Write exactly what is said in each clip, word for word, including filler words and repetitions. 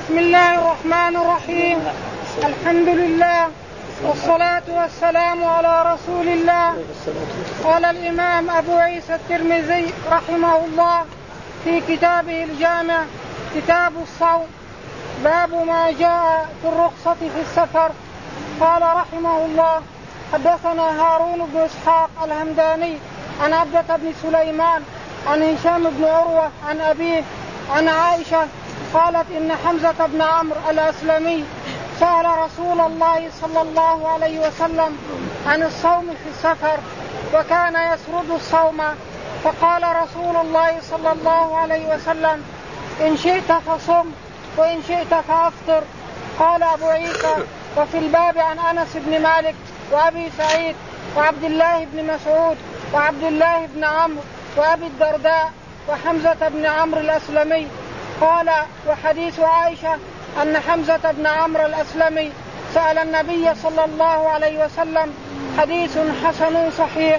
بسم الله الرحمن الرحيم. الحمد لله والصلاة والسلام على رسول الله. قال الإمام أبو عيسى الترمذي رحمه الله في كتابه الجامع كتاب الصوم باب ما جاء في الرخصة في السفر. قال رحمه الله حدثنا هارون بن إسحاق الهمداني عن عبدة بن سليمان عن هشام بن عروة عن أبيه عن عائشة قالت إن حمزة بن عمرو الأسلمي سأل رسول الله صلى الله عليه وسلم عن الصوم في السفر وكان يسرد الصوم، فقال رسول الله صلى الله عليه وسلم إن شئت فصم وإن شئت فأفطر. قال أبو عيسى وفي الباب عن أنس بن مالك وأبي سعيد وعبد الله بن مسعود وعبد الله بن عمرو وأبي الدرداء وحمزة بن عمرو الأسلمي. قال وحديث عائشة أن حمزة بن عمرو الأسلمي سأل النبي صلى الله عليه وسلم حديث حسن صحيح.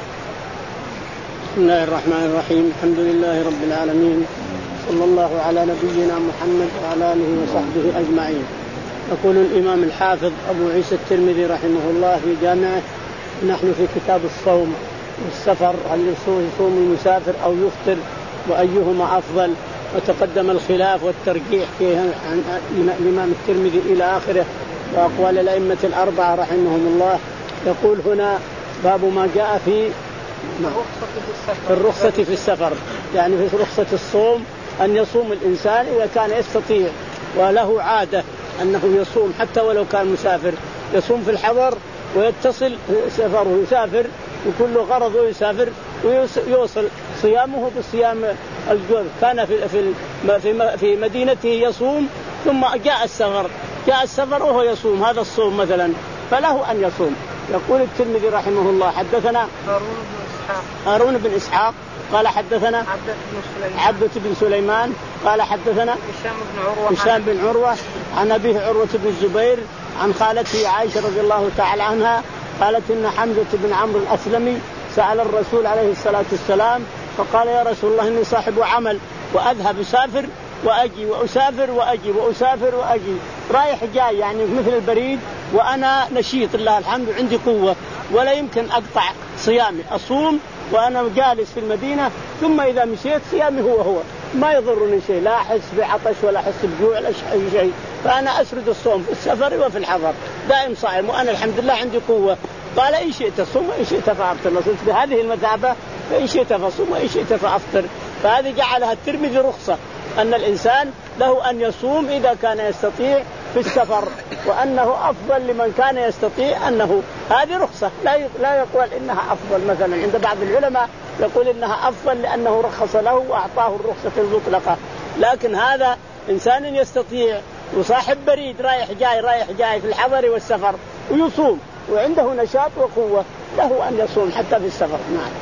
بسم الله الرحمن الرحيم. الحمد لله رب العالمين، صلى الله على نبينا محمد وعلى آله وصحبه أجمعين. يقول الإمام الحافظ أبو عيسى الترمذي رحمه الله في جامعه: نحن في كتاب الصوم والسفر، هل يصوم المسافر أو يفطر وأيهما أفضل؟ وتقدم الخلاف والترجيح في عن الإمام الترمذي إلى آخره وأقوال الأئمة الأربعة رحمهم الله. يقول هنا باب ما جاء في في الرخصة في السفر، يعني في رخصة الصوم أن يصوم الإنسان إذا كان يستطيع وله عادة أنه يصوم حتى ولو كان مسافر، يصوم في الحضر ويتصل سفره، يسافر وكل غرضه يسافر ويوصل صيامه بصيام الجوف. كان في في في مدينته يصوم ثم جاء السفر جاء السفر وهو يصوم، هذا الصوم مثلا، فله أن يصوم. يقول الترمذي رحمه الله حدثنا هارون بن إسحاق قال حدثنا عبدة بن سليمان قال حدثنا هشام بن عروة عن أبيه عروة بن الزبير عن خالته عائشة رضي الله تعالى عنها قالت إن حمزة بن عمرو الأسلمي سأل الرسول عليه الصلاة والسلام فقال يا رسول الله إني صاحب عمل وأذهب أسافر وأجي وأسافر وأجي وأسافر وأجي رايح جاي، يعني مثل البريد، وأنا نشيط الله الحمد عندي قوة ولا يمكن أقطع صيامي، أصوم وأنا جالس في المدينة، ثم إذا مشيت صيامي هو هو ما يضرني شيء، لا أحس بعطش ولا أحس بجوع ولا أي شيء، فأنا أسرد الصوم في السفر وفي الحضر دائم صائم وأنا الحمد لله عندي قوة. قال إن شئت صوم وإن شئت فأفطر، لصرت بهذه المثابة فإن شئت فصوم وإن شئت فأفطر. فهذه جعلها الترمذي رخصة أن الإنسان له أن يصوم إذا كان يستطيع في السفر، وأنه أفضل لمن كان يستطيع، أنه هذه رخصة لا لا يقول إنها أفضل. مثلا عند بعض العلماء يقول إنها أفضل لأنه رخص له وأعطاه الرخصة المطلقة، لكن هذا إنسان يستطيع وصاحب بريد رايح جاي رايح جاي في الحضر والسفر ويصوم وعنده نشاط وقوة، له أن يصوم حتى في السفر. نعم.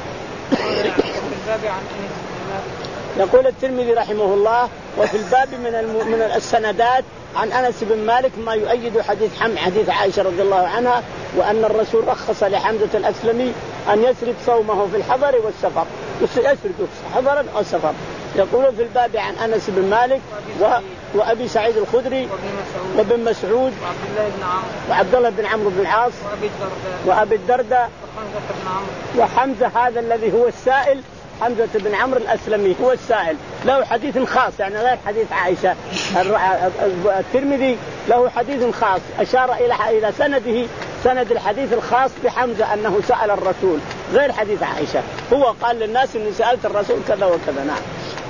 يقول الترمذي رحمه الله وفي الباب من من السندات عن أنس بن مالك ما يؤيد حديث حم حديث عائشة رضي الله عنها، وأن الرسول رخص لحمزة الأسلمي أن يسرد صومه في الحضر والسفر، يسرد حضرا أو سفر. يقول في الباب عن أنس بن مالك و... وأبي سعيد الخدري وابن مسعود وعبد الله بن عمرو بن العاص وأبي الدرداء وحمزة هذا الذي هو السائل، حمزة بن عمرو الأسلمي هو السائل، له حديث خاص يعني غير حديث عائشة. الترمذي له حديث خاص أشار إلى إلى سنده، سند الحديث الخاص بحمزة أنه سأل الرسول غير حديث عائشة، هو قال للناس إني سألت الرسول كذا وكذا. نعم.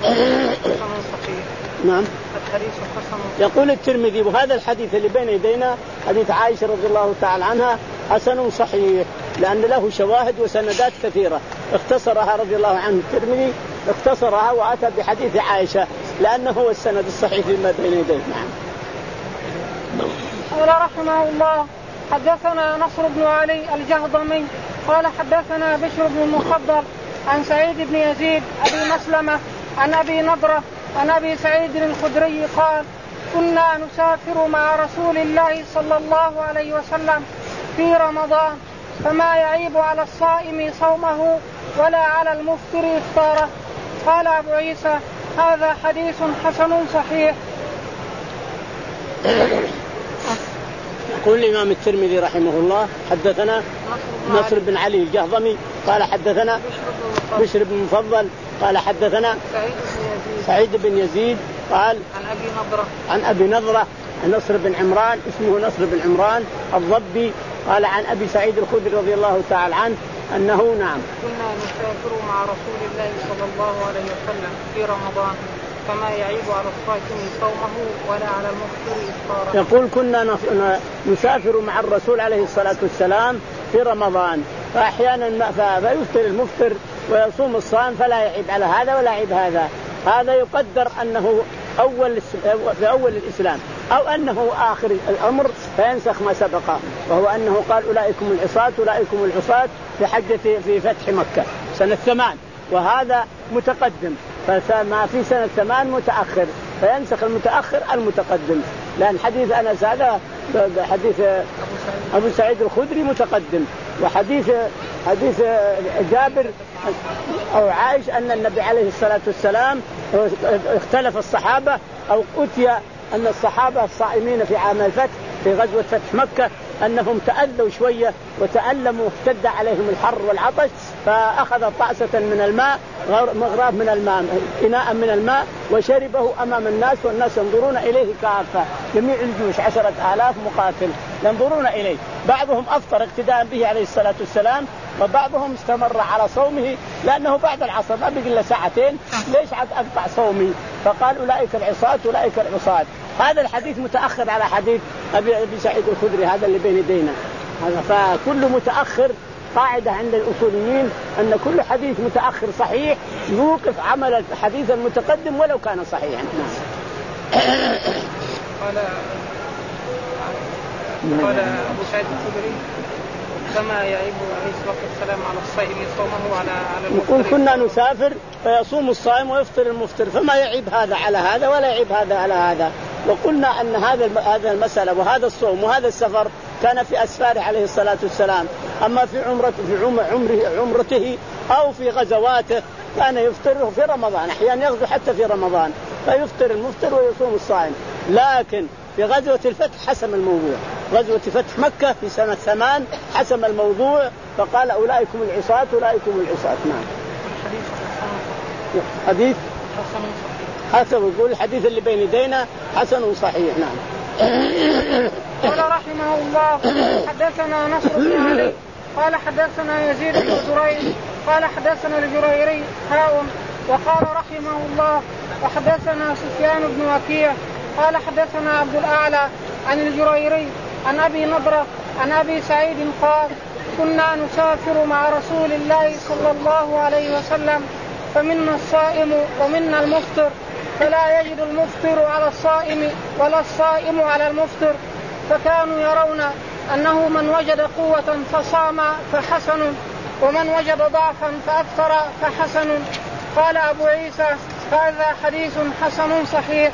نعم. يقول الترمذي وهذا الحديث اللي بين يدينا حديث عائشة رضي الله تعالى عنها حسن صحيح، لأن له شواهد وسندات كثيرة، اختصرها رضي الله عنه الترمذي، اختصرها وأتى بحديث عائشة لأنه هو السند الصحيح فيما بين يديه. نعم. قال رحمه الله حدثنا نصر بن علي الجهضمي قال حدثنا بشر بن المخضر عن سعيد بن يزيد أبي مسلمة عن أبي نضرة عن أبي سعيد الخدري قال كنا نسافر مع رسول الله صلى الله عليه وسلم في رمضان فما يعيب على الصائم صومه ولا على المفطر إفطاره. قال أبو عيسى هذا حديث حسن صحيح. يقول الإمام الترمذي رحمه الله حدثنا نصر بن علي الجهضمي قال حدثنا بشر بن مفضل قال حدثنا سعيد بن يزيد قال عن أبي نضرة عن أبي نضرة نصر بن عمران اسمه نصر بن عمران الضبي قال عن أبي سعيد الخدري رضي الله تعالى عنه أنه نعم كنا نسافر مع رسول الله صلى الله عليه وسلم في رمضان فما يعيب على الصائم صومه ولا على المفطر إفطاره. يقول كنا نسافر مع الرسول عليه الصلاة والسلام في رمضان فأحيانا فيفطر المفطر ويصوم الصائم فلا يعيب على هذا ولا يعيب هذا. هذا يقدر أنه أول في أول الإسلام أو أنه آخر الأمر فينسخ ما سبق، وهو أنه قال أولئكم العصاة أولئكم العصاة في حجة في فتح مكة سنة ثمان، وهذا متقدم فما في سنة ثمان متأخر فينسخ المتأخر المتقدم، لأن حديث أنس هذا حديث أبو سعيد الخدري متقدم، وحديث حديث جابر أو عائش أن النبي عليه الصلاة والسلام اختلف الصحابة أو أتي أن الصحابة الصائمين في عام الفتح في غزوة فتح مكة أنهم تأذوا شوية وتألموا واشتد عليهم الحر والعطش فأخذ طعسة من الماء مغراف من الماء إناء من الماء وشربه أمام الناس والناس ينظرون إليه كافة، جميع الجيوش عشرة آلاف مقاتل ينظرون إليه، بعضهم أفطر اقتداء به عليه الصلاة والسلام وبعضهم استمر على صومه لأنه بعد العصر ما بقي إلا ساعتين ليش عاد أقطع صومي، فقال أولئك العصاة أولئك العصاة. هذا الحديث متأخر على حديث أبي سعيد الخدري هذا اللي بين يدينا هذا، فكل متأخر قاعدة عند الأصوليين أن كل حديث متأخر صحيح يوقف عمل الحديث المتقدم ولو كان صحيحا. قال قال أبو سعيد الخدري كما يعيب عليه الصلاة والسلام على الصائم صومه على على المفطر. يقول كنا نسافر فيصوم الصائم ويفطر المفطر فما يعيب هذا على هذا ولا يعيب هذا على هذا. وقلنا أن هذا هذا المسألة وهذا الصوم وهذا السفر كان في أسفاره عليه الصلاة والسلام، أما في عمرته في عمره عمرته أو في غزواته كان يفطره في رمضان، أحيانا يغزو حتى في رمضان فيفطر المفطر ويصوم الصائم. لكن في غزوة الفتح حسم الموضوع، غزوة فتح مكة في سنة ثمان حسم الموضوع فقال أولئكم العصاة أولئكم العصاة. نعم. حديث حسن يقول الحديث اللي بين يدينا حسن صحيح. نعم. قال رحمه الله حدثنا نصر بن علي قال حدثنا يزيد بن زريع قال حدثنا الجريري هاون وقال رحمه الله وحدثنا سفيان بن وكيع قال حدثنا عبد الأعلى عن الجريري عن أبي نضرة عن أبي سعيد قال كنا نسافر مع رسول الله صلى الله عليه وسلم فمنا الصائم ومنا المفطر فلا يجد المفطر على الصائم ولا الصائم على المفطر، فكانوا يرون أنه من وجد قوة فصام فحسن ومن وجد ضعفا فأفطر فحسن. قال أبو عيسى هذا حديث حسن صحيح.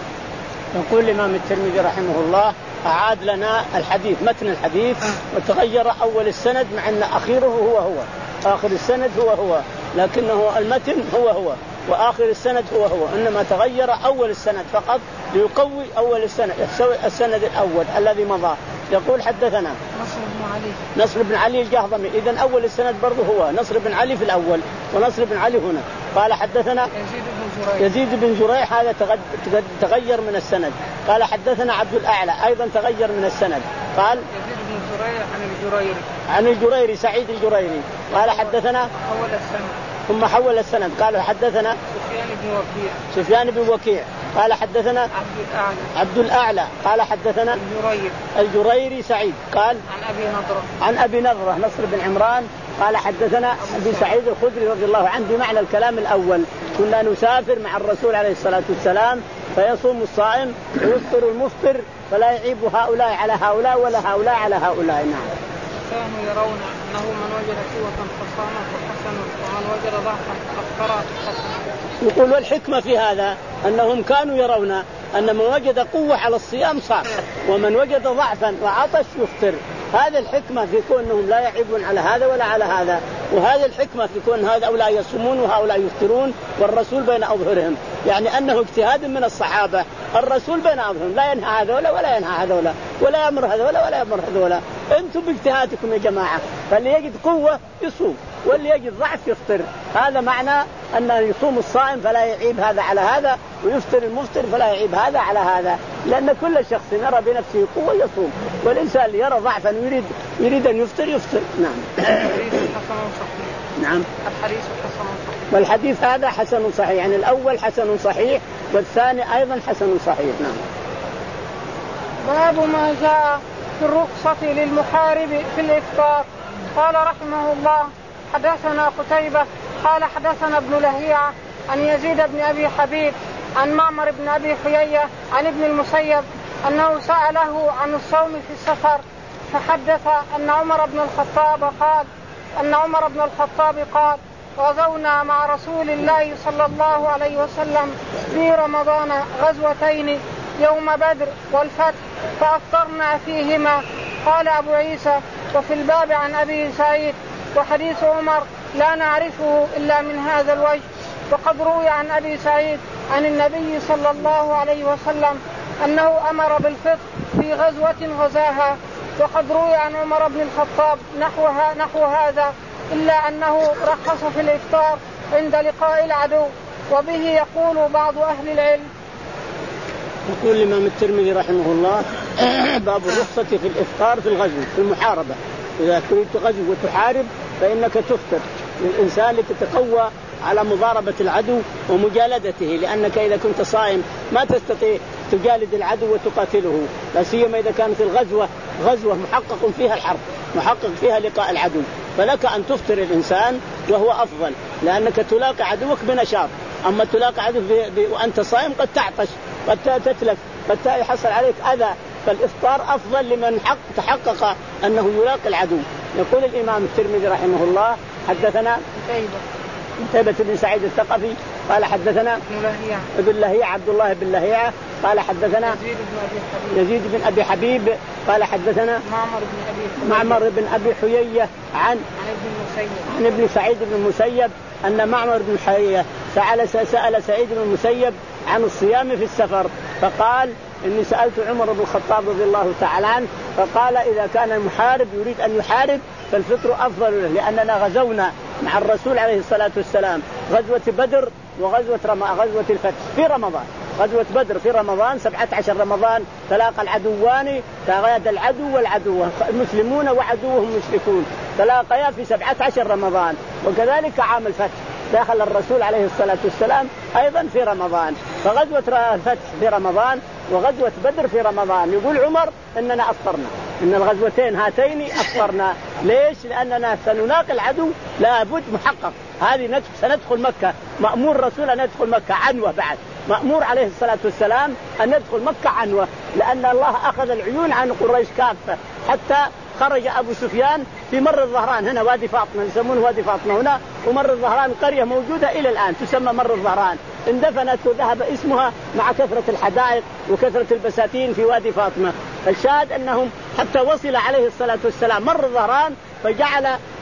يقول الإمام الترمذي رحمه الله أعاد لنا الحديث متن الحديث وتغير أول السند مع أن أخيره هو هو آخر السند هو هو لكنه المتن هو هو وآخر السند هو هو، إنما تغير أول السند فقط ليقوي أول السند يسوي السند الأول الذي مضى. يقول حدثنا نصر بن علي نصر بن علي الجهضمي، إذن أول السند برضه هو نصر بن علي في الأول ونصر بن علي هنا. قال حدثنا يزيد بن زريع يزيد بن زريع هذا تغير من السند. قال حدثنا عبد الأعلى أيضا تغير من السند. قال يزيد بن زريع عن الجريري عن الجريري سعيد الجريري قال حدثنا أول السند ثم حول السند قال حدثنا سفيان بن وكيع سفيان بن وكيع قال حدثنا عبد الأعلى عبد الأعلى قال حدثنا الجريري الجريري سعيد قال عن أبي نضرة عن أبي نضرة نصر بن عمران قال حدثنا أبي سعيد الخدري رضي الله عنه بمعنى الكلام الأول. كنا نسافر مع الرسول عليه الصلاة والسلام فيصوم الصائم ويفطر المفطر فلا يعيب هؤلاء على هؤلاء ولا هؤلاء على هؤلاء. نعم. كانوا يرون أنه من وجد قوة فصام فحسن ومن وجد ضعفا فأفطر فحسن. يقول والحكمة في هذا أنهم كانوا يرون أن من وجد قوة على الصيام صام ومن وجد ضعفا وعطش يفطر. هذا الحكمة في كونهم لا يعيبون على هذا ولا على هذا، وهذا الحكمة في كون هؤلاء يصومون وهؤلاء يفطرون والرسول بين أظهرهم، يعني أنه اجتهاد من الصحابة الرسول بين أظهرهم لا ينهى هذولا ولا ينهى هذولا ولا يأمر هذولا ولا يأمر هذولا. أنتم باجتهادكم يا جماعة، فاللي يجد قوة يصوم واللي يجد ضعف يفطر. هذا معنى أن يصوم الصائم فلا يعيب هذا على هذا، ويفطر المفطر فلا يعيب هذا على هذا، لأن كل شخص يرى بنفسه قوة يصوم، والإنسان اللي يرى ضعفا يريد يريد أن يفطر يفطر. نعم. نعم. الحديث حسن صحيح. والحديث هذا حسن صحيح، يعني الأول حسن صحيح والثاني أيضا حسن صحيح. نعم. باب ما جاء في الرخصة للمحارب في الإفطار. قال رحمه الله حدثنا قتيبة قال حدثنا ابن لهيعة عن يزيد بن أبي حبيب عن معمر بن أبي حيية عن ابن المسيب أنه سأله عن الصوم في السفر، فحدث أن عمر بن الخطاب قال أن عمر بن الخطاب قال غزونا مع رسول الله صلى الله عليه وسلم في رمضان غزوتين يوم بدر والفتح فأفطرنا فيهما. قال أبو عيسى وفي الباب عن أبي سعيد وحديث عمر لا نعرفه إلا من هذا الوجه. وقد روي عن أبي سعيد عن النبي صلى الله عليه وسلم أنه أمر بالفطر في غزوة غزاها. وقد روي عن عمر بن الخطاب نحوها نحو هذا إلا أنه رخص في الإفطار عند لقاء العدو، وبه يقول بعض أهل العلم. يقول الإمام الترمذي رحمه الله باب الرخصة في الإفطار في الغزو في المحاربة. إذا كنت غزو وتحارب فإنك تفطر للإنسان لتتقوى على مضاربة العدو ومجالدته، لأنك إذا كنت صائم ما تستطيع تجالد العدو وتقاتله، لا سيما إذا كانت الغزوة غزوة محقق فيها الحرب محقق فيها لقاء العدو، فلك أن تفطر الإنسان وهو أفضل، لأنك تلاقي عدوك بنشاط. أما تلاقي عدو وأنت صائم قد تعطش قد تتلف قد يحصل عليك أذى، فالإفطار أفضل لمن حق تحقق أنه يلاقي العدو. يقول الإمام الترمذي رحمه الله حدثنا قتيبة بن سعيد الثقفي قال حدثنا ابن لهيعة عبد الله بن لهيعة قال حدثنا يزيد بن أبي حبيب قال حدثنا معمر بن أبي حيية عن عن ابن سعيد بن المسيب أن معمر بن حيية سأل سأل سعيد بن المسيب عن الصيام في السفر، فقال إني سألت عمر بن الخطاب رضي الله تعالى عنه فقال إذا كان المحارب يريد أن يحارب فالفطر أفضل له، لأننا غزونا مع الرسول عليه الصلاة والسلام غزوة بدر وغزوة رم... غزوة الفتح في رمضان. غزوة بدر في رمضان سبعة عشر رمضان تلاقى العدوان تغاد العدو والعدو المسلمون وعدوهم مشركون تلاقيا في سبعة عشر رمضان، وكذلك عام الفتح دخل الرسول عليه الصلاة والسلام أيضا في رمضان، فغزوة الفتح في رمضان وغزوة بدر في رمضان. يقول عمر إننا أفطرنا إن الغزوتين هاتين أفطرنا. ليش؟ لأننا سنلاقي العدو لابد محقق. هذه سندخل مكة، مأمور الرسول أن يدخل مكة عنوة، بعد مأمور عليه الصلاة والسلام أن يدخل مكة عنوة، لأن الله أخذ العيون عن قريش كافة حتى خرج أبو سفيان في مر الظهران هنا وادي فاطمة يسمونه وادي فاطمة هنا، ومر الظهران قرية موجودة إلى الآن تسمى مر الظهران، اندفنت وذهب اسمها مع كثرة الحدائق وكثرة البساتين في وادي فاطمة. فالشاهد أنهم حتى وصل عليه الصلاة والسلام مر الظهران فجعل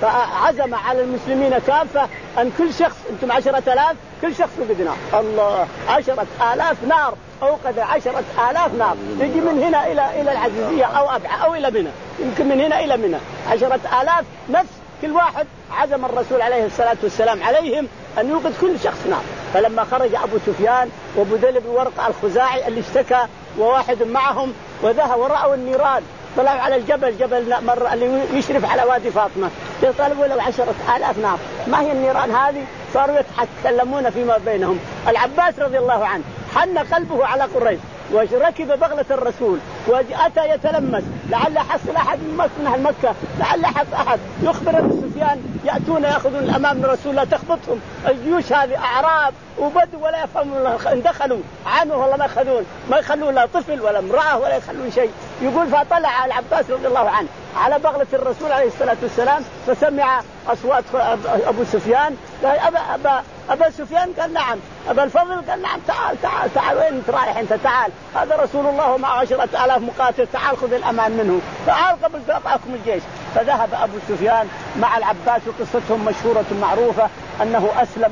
عزم على المسلمين كافة أن كل شخص أنتم عشرة آلاف كل شخص يوقد نار، الله عشرة آلاف نار أوقد عشرة آلاف نار تجي من هنا إلى إلى العزيزية أو أبعى أو إلى منى، يمكن من هنا إلى منى عشرة آلاف نفس كل واحد عزم الرسول عليه الصلاة والسلام عليهم أن يوقد كل شخص نار. فلما خرج أبو سفيان وبدل بن ورقة الخزاعي اللي اشتكى وواحد معهم وذهب ورأوا النيران طلعوا على الجبل جبل مر اللي يشرف على وادي فاطمة يطلبوا له عشرة آلاف نار. ما هي النيران هذه؟ صاروا يتكلمون فيما بينهم. العباس رضي الله عنه حن قلبه على قريش وركب بغلة الرسول وأتى يتلمس لعل حصل أحد من أهل مكة، لعل حصل أحد يخبر أبو سفيان يأتون يأخذون الأمام من الرسول لا تخبطهم الجيوش هذه أعراب وبدو ولا يفهمون، إن دخلوا عنه والله ما يخلون ما يخلون لا طفل ولا امرأة ولا يخلون شيء. يقول فطلع العباس رضي الله عنه على بغلة الرسول عليه الصلاة والسلام فسمع أصوات أبو سفيان قال أبا أبا أبا سفيان قال نعم، أبا الفضل قال نعم، تعال تعال تعال وين أنت رايح أنت؟ تعال هذا رسول الله ومع عشرة آلاف مقاتل، تعال خذ الأمان منه، تعال قبل تقعكم الجيش. فذهب أبو سفيان مع العباس وقصتهم مشهورة معروفة أنه أسلم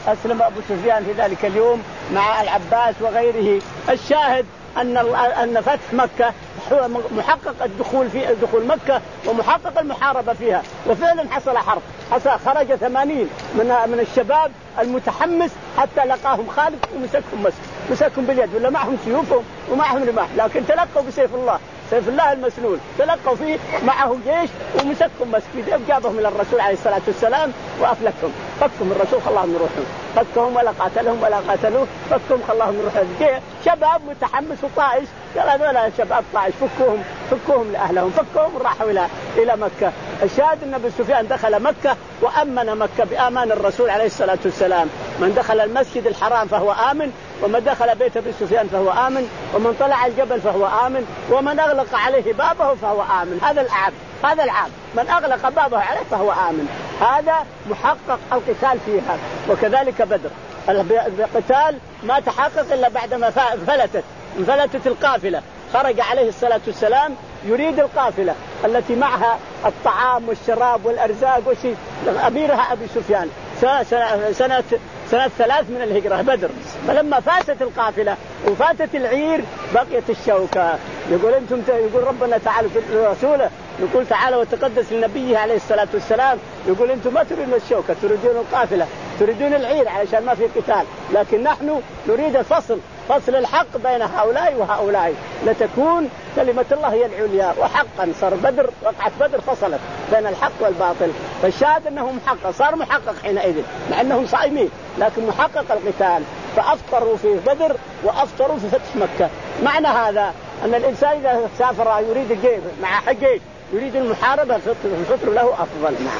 أسلم أبو سفيان في ذلك اليوم مع العباس وغيره. الشاهد أن أن فتح مكة هو محقق الدخول في دخول مكة ومحقق المحاربة فيها، وفعلا حصل حرب. حصل خرج ثمانين من من الشباب المتحمس حتى لقاهم خالد ومسكهم مسك مسكهم باليد، ولا معهم سيوفهم ومعهم رماح، لكن تلقوا بسيف الله، سيف الله المسلول، تلقوا فيه معه جيش ومسكهم مسك، جابهم إلى الرسول عليه الصلاة والسلام وأفلكهم، فكهم الرسول خلاهم يروحون، فكهم ولا قاتلهم ولا قاتلوه، فكهم خلاهم يروحون. شباب متحمس وطائش، قال هذول شباب طائش فكوهم فكوهم لأهلهم، فكوهم راحوا إلى إلى مكة. الشاهد أن أبو سفيان دخل مكة وأمن مكة بأمان الرسول عليه الصلاة والسلام. من دخل المسجد الحرام فهو آمن، ومن دخل بيت أبي سفيان فهو آمن، ومن طلع الجبل فهو آمن، ومن أغلق عليه بابه فهو آمن. هذا العام هذا العام من أغلق بابه عليه فهو آمن. هذا محقق القتال فيها. وكذلك بدر القتال ما تحقق إلا بعدما فلتت انفلتت القافلة. خرج عليه الصلاة والسلام يريد القافلة التي معها الطعام والشراب والأرزاق وشيء، أميرها أبي سفيان سنة, سنة, سنة ثلاث من الهجرة بدر. فلما فاتت القافلة وفاتت العير بقيت الشوكة. يقول أنتم يقول ربنا تعالى في رسوله، يقول تعالى وتقدس لنبيه عليه الصلاة والسلام، يقول أنتم ما تريدون الشوكة، تريدون القافلة، تريدون العير علشان ما في قتال، لكن نحن نريد الفصل، فصل الحق بين هؤلاء وهؤلاء، لتكون كلمة الله هي العليا. وحقا صار بدر، وقعت بدر فصلت بين الحق والباطل. فالشاهد أنه محقق، صار محقق حينئذ مع أنهم صائمين، لكن محقق القتال. فأفطروا في بدر وأفطروا في فتح مكة. معنى هذا أن الإنسان إذا سافر يريد الجيش مع حجيج يريد المحاربة الفطر له أفضل. نعم.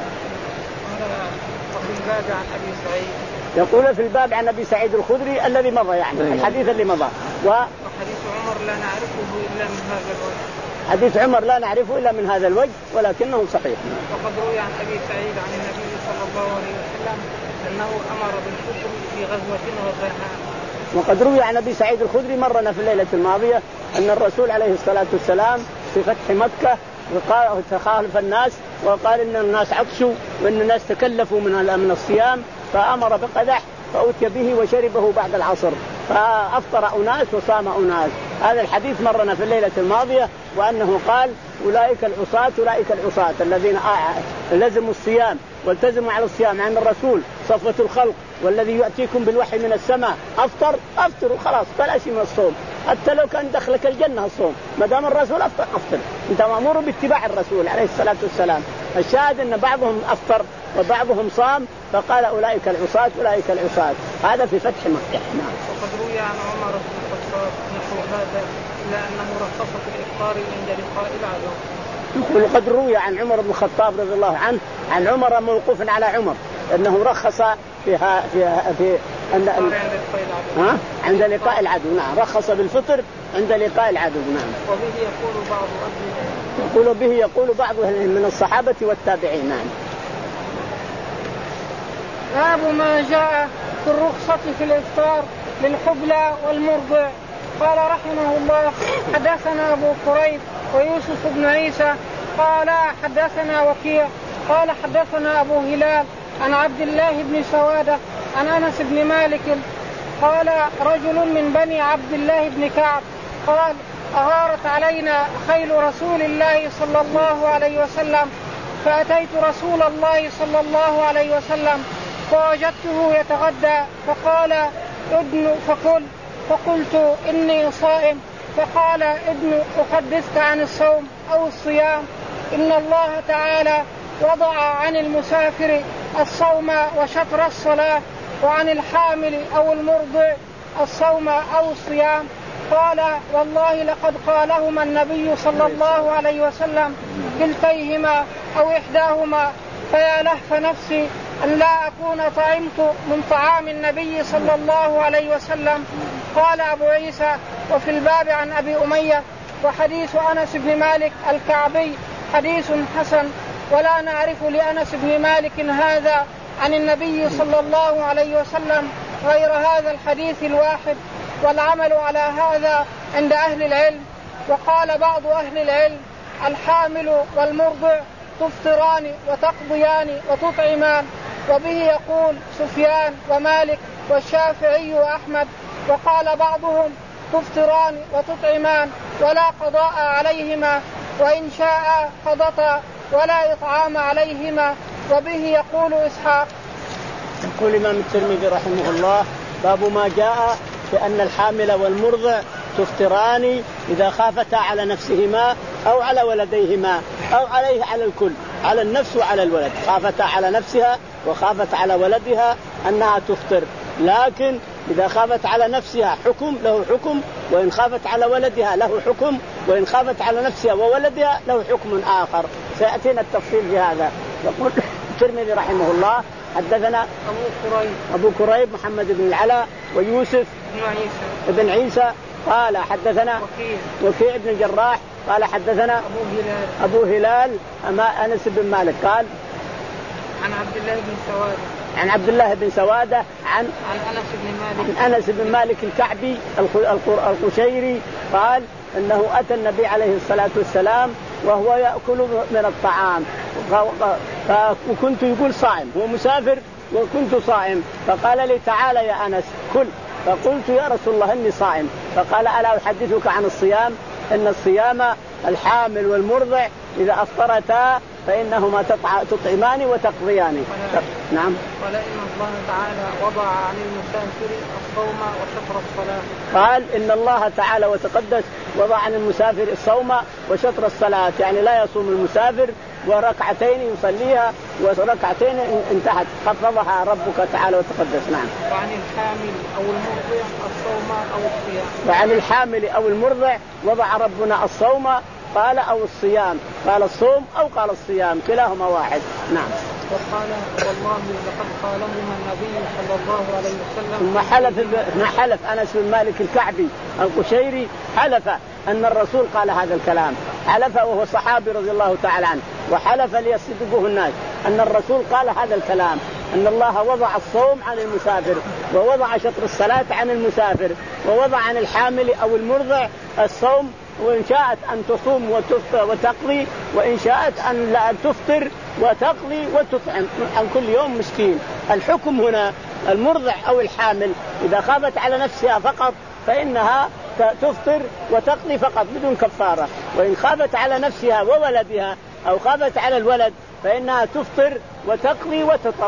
يقول في الباب عن أبي سعيد الخدري الذي مضى، يعني الحديث اللي مضى. وحديث عمر لا نعرفه إلا من هذا الوجه. حديث عمر لا نعرفه إلا من هذا الوجه ولكنه صحيح. وقد روي عن أبي سعيد عن النبي صلى الله عليه وسلم أنه أمر بالفطر في غزوة غزاها. وقد روي عن أبي سعيد الخدري مرنا في الليلة الماضية أن الرسول عليه الصلاة والسلام في فتح مكة وقال تخالف الناس وقال إن الناس عطشوا وإن الناس تكلفوا من من الصيام، فأمر بقدح فأتي به وشربه بعد العصر، فأفطر أناس وصام أناس. هذا الحديث مرنا في الليلة الماضية، وأنه قال أولئك العصاة أولئك العصاة الذين لزموا الصيام والتزموا على الصيام عن الرسول صفوة الخلق، والذي يأتيكم بالوحي من السماء أفطر أفطروا خلاص بلاش من الصوم، حتى لو كان دخلك الجنة الصوم، ما دام الرسول أفطر أفطر، أنت مأمور باتباع الرسول عليه الصلاة والسلام. الشاهد أن بعضهم أفطر وبعضهم صام، فقال أولئك العصاة أولئك العصاة. هذا في فتح مكة. نعم. وقد روي عن عمر بن الخطاب نحو هذا إلا أنه رخص في الإفطار عند لقاء العدو. وقد روي عن عمر بن الخطاب رضي الله عنه عن عمر موقوف على عمر أنه رخص فيها في في أن ها عند لقاء العدو. نعم رخص بالفطر عند لقاء العدو. نعم. وبه يقول بعض أهل يقول به يقول بعض من الصحابة والتابعين. نعم. باب ما جاء في الرخصة في الإفطار للحبلى والمرضع. قال رحمه الله حدثنا أبو كريب ويوسف بن عيسى قال حدثنا وكيع قال حدثنا أبو هلال عن عبد الله بن سوادة عن أنس بن مالك قال رجل من بني عبد الله بن كعب قال أغارت علينا خيل رسول الله صلى الله عليه وسلم، فأتيت رسول الله صلى الله عليه وسلم فوجدته يتغدى فقال ادن فكل، فقلت إني صائم، فقال ادن أحدثك عن الصوم أو الصيام، إن الله تعالى وضع عن المسافر الصوم وشطر الصلاة، وعن الحامل أو المرضع الصوم أو الصيام. قال والله لقد قالهما النبي صلى الله عليه وسلم كلتيهما أو إحداهما، فيا لهف نفسي أن لا أكون طعمت من طعام النبي صلى الله عليه وسلم. قال أبو عيسى وفي الباب عن أبي أمية وحديث أنس بن مالك الكعبي حديث حسن، ولا نعرف لأنس بن مالك هذا عن النبي صلى الله عليه وسلم غير هذا الحديث الواحد، والعمل على هذا عند أهل العلم. وقال بعض أهل العلم الحامل والمرضع تفطران وتقضيان وتطعمان، وبه يقول سفيان ومالك والشافعي وأحمد. وقال بعضهم تفطران وتطعمان ولا قضاء عليهما، وإن شاء قضتا ولا إطعام عليهما. وبه يقول إسحاق. يقول الإمام الترمذي رحمه الله: باب ما جاء بأن الحامل والمرضع تفطران إذا خافتا على نفسهما أو على ولديهما أو عليه على الكل، على النفس وعلى الولد. خافتا على نفسها وخافت على ولدها أنها تفطر، لكن إذا خافت على نفسها حكم له حكم، وإن خافت على ولدها له حكم، وإن خافت على نفسها وولدها له حكم آخر. سيأتينا التفصيل في هذا. يقول الترمذي رحمه الله: حدثنا أبو كريب أبو كريب محمد بن العلاء ويوسف بن عيسى بن عيسى قال حدثنا وكيع وكيع بن الجراح قال حدثنا أبو هلال أبو هلال أما أنس بن مالك قال عن عبد الله بن سوادة عن عبد الله بن سوادة عن عن أنس بن مالك عن أنس بن مالك الكعبي القشيري قال أنه أتى النبي عليه الصلاة والسلام وهو يأكل من الطعام، وكنت يقول صائم، هو مسافر وكنت صائم، فقال لي: تعال يا أنس كل. فقلت: يا رسول الله إني صائم. فقال: ألا أحدثك عن الصيام؟ إن الصيام الحامل والمرضع إذا أفطرتا فإنهما تطعمان وتقضيان. نعم. قال: إن الله تعالى وضع عن المسافر الصوم وشطر الصلاة. قال: إن الله تعالى وتقدس وضع عن المسافر الصوم وشطر الصلاة، يعني لا يصوم المسافر وركعتين يصليها وركعتين انتهت، خفضها ربك تعالى وتقدس. نعم. وعن الحامل أو المرضع الصوم أو الصيام. وعن الحامل أو المرضع وضع ربنا الصوم قال أو الصيام، قال الصوم أو قال الصيام، كلاهما واحد. نعم. وقال: والله لقد قالهما النبي صلى الله عليه وسلم. ثم حلف ما حلف أنس بن مالك الكعبي القشيري حلف أن الرسول قال هذا الكلام، حلف وهو صحابي رضي الله تعالى عنه، وحلف ليصدقه الناس أن الرسول قال هذا الكلام، أن الله وضع الصوم عن المسافر ووضع شطر الصلاة عن المسافر ووضع عن الحامل أو المرضع الصوم، وإن شاءت أن تصوم وتقضي، وإن شاءت أن لا تفطر وتقضي وتطعم عن كل يوم مسكين. الحكم هنا المرضع أو الحامل إذا خافت على نفسها فقط فإنها تفطر وتقضي فقط بدون كفارة، وإن خافت على نفسها وولدها أو خافت على الولد فإنها تفطر وتقضي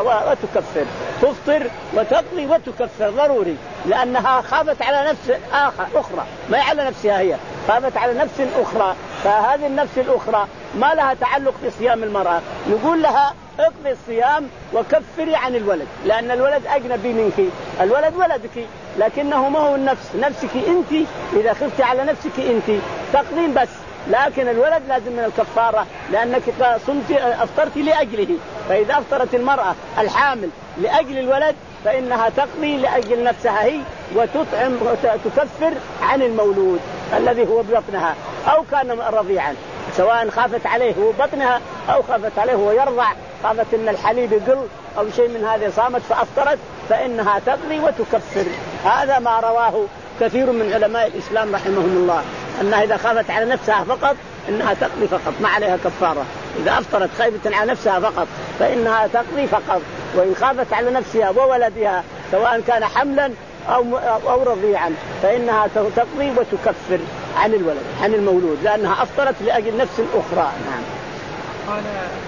وتكفر. تفطر وتقضي وتكفر ضروري، لأنها خافت على نفس آخر أخرى، ما على نفسها هي، خافت على نفس أخرى، فهذه النفس الأخرى ما لها تعلق بصيام المرأة. نقول لها: اقضي الصيام وكفري عن الولد، لأن الولد أجنبي منك، الولد ولدك لكنه ما هو النفس، نفسك أنت، إذا خفت على نفسك أنت تقضين بس، لكن الولد لازم من الكفارة لأنك صمت أفطرت لأجله. فإذا أفطرت المرأة الحامل لأجل الولد فإنها تقضي لأجل نفسها هي وتطعم وتكفر عن المولود الذي هو ببطنها أو كان رضيعا، سواء خافت عليه هو بطنها أو خافت عليه هو يرضع، خافت إن الحليب يقل أو شيء من هذا صامت فأفطرت فإنها تقضي وتكفر. هذا ما رواه كثير من علماء الإسلام رحمهم الله، أنها إذا خافت على نفسها فقط إنها تقضي فقط ما عليها كفارة. إذا أفطرت خايفة على نفسها فقط فإنها تقضي فقط، وإن خافت على نفسها وولدها سواء كان حملا أو أو رضيعا فإنها تقضي وتكفر عن الولد عن المولود، لأنها أفطرت لأجل نفس أخرى. نعم. قال: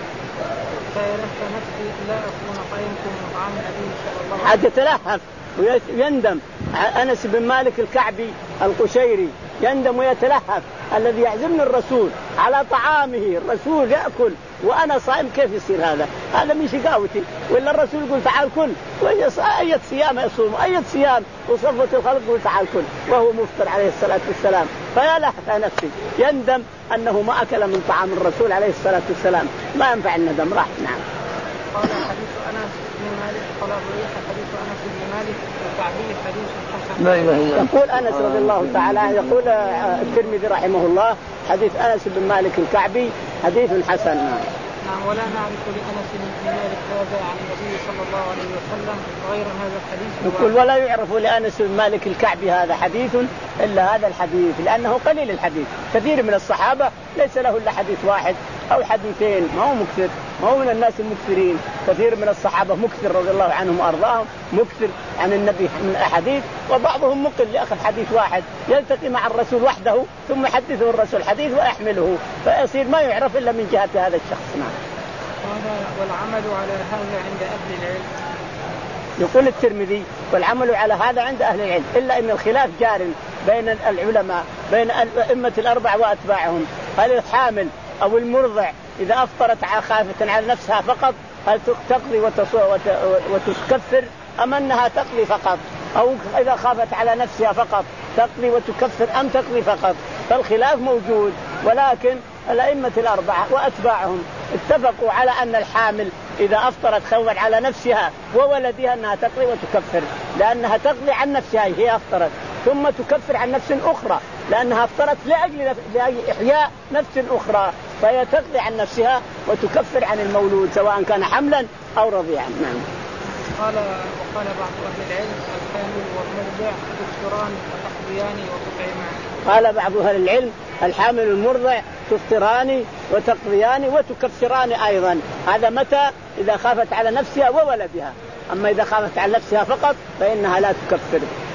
فيرث نفسي لا أكون قائمكم مطعم النبي صلى الله عليه وسلم. يتلهف ويندم. أنس بن مالك الكعبي القشيري يندم ويتلهف: الذي يعزمني الرسول على طعامه، الرسول يأكل وأنا صائم، كيف يصير هذا؟ هذا من شقاوتي. وإلا الرسول يقول تعال كل، أي صيام يصوم، أي صيام وصفة الخلق يقول تعال كل وهو مفطر عليه الصلاة والسلام. فيا لهف نفسي، يندم أنه ما أكل من طعام الرسول عليه الصلاة والسلام، ما ينفع الندم، راح. نعم. قال: حديث أنس بن مالك قال أبو عيسى حديث أنس بن مالك الكعبي حديث حسن. لا إله إلا الله. يقول أنس رضي الله تعالى، يقول الترمذي رحمه الله: حديث أنس بن مالك الكعبي حديث حسن. نعم. ولا نعرف لأنس بن مالك هذا عن النبي صلى الله عليه وسلم غير هذا الحديث. يقول: ولا يعرف لأنس بن مالك الكعبي هذا حديث إلا هذا الحديث، لأنه قليل الحديث. كثير من الصحابة ليس له إلا حديث واحد أو حديثين، ما هو مكثر، ما هو من الناس المكثرين. كثير من الصحابة مكثر رضي الله عنهم وأرضاهم، مكثر عن النبي من أحاديث، وبعضهم مقل لأخذ حديث واحد يلتقي مع الرسول وحده ثم يحدثه الرسول حديث ويحمله، فيصير ما يعرف إلا من جهة هذا الشخص. نعم. والعمل على هذا عند أهل العلم. يقول الترمذي والعمل على هذا عند أهل العلم، إلا أن الخلاف جار بين العلماء بين الأئمة الأربع وأتباعهم، هل الحامل أو المرضع إذا أفطرت خافة على نفسها فقط هل تقضي وتكفر أم أنها تقضي فقط، أو إذا خافت على نفسها فقط تقضي وتكفر أم تقضي فقط. فالخلاف موجود، ولكن الأئمة الأربعة وأتباعهم اتفقوا على أن الحامل إذا أفطرت خوفا على نفسها وولدها أنها تقضي وتكفر، لأنها تقضي عن نفسها هي أفطرت، ثم تكفر عن نفس أخرى لأنها أفطرت لأجل, لأجل إحياء نفس أخرى، فهي تقضي عن نفسها وتكفر عن المولود سواء كان حملا أو رضيعا. نعم. قال وقال بعض أهل العلم الحامل والمرضع تفطران وتقضيان وتطعمان. قال بعض أهل العلم الحامل والمرضع تفطران وتقضيان وتكفران أيضا. هذا متى؟ إذا خافت على نفسها وولدها. أما إذا خافت على نفسها فقط فإنها لا تكفر،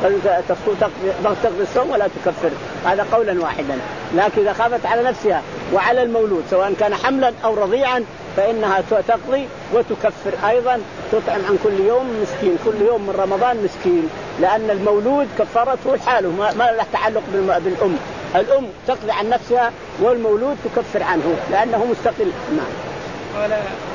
تقضي الصوم ولا تكفر، هذا قولا واحدا. لكن إذا خافت على نفسها وعلى المولود سواء كان حملا أو رضيعا فإنها تقضي وتكفر أيضا، تطعم عن كل يوم مسكين، كل يوم من رمضان مسكين، لأن المولود كفارته الحاله ما له تعلق بالأم. الأم تقضي عن نفسها والمولود تكفر عنه لأنه مستقل. نعم. قال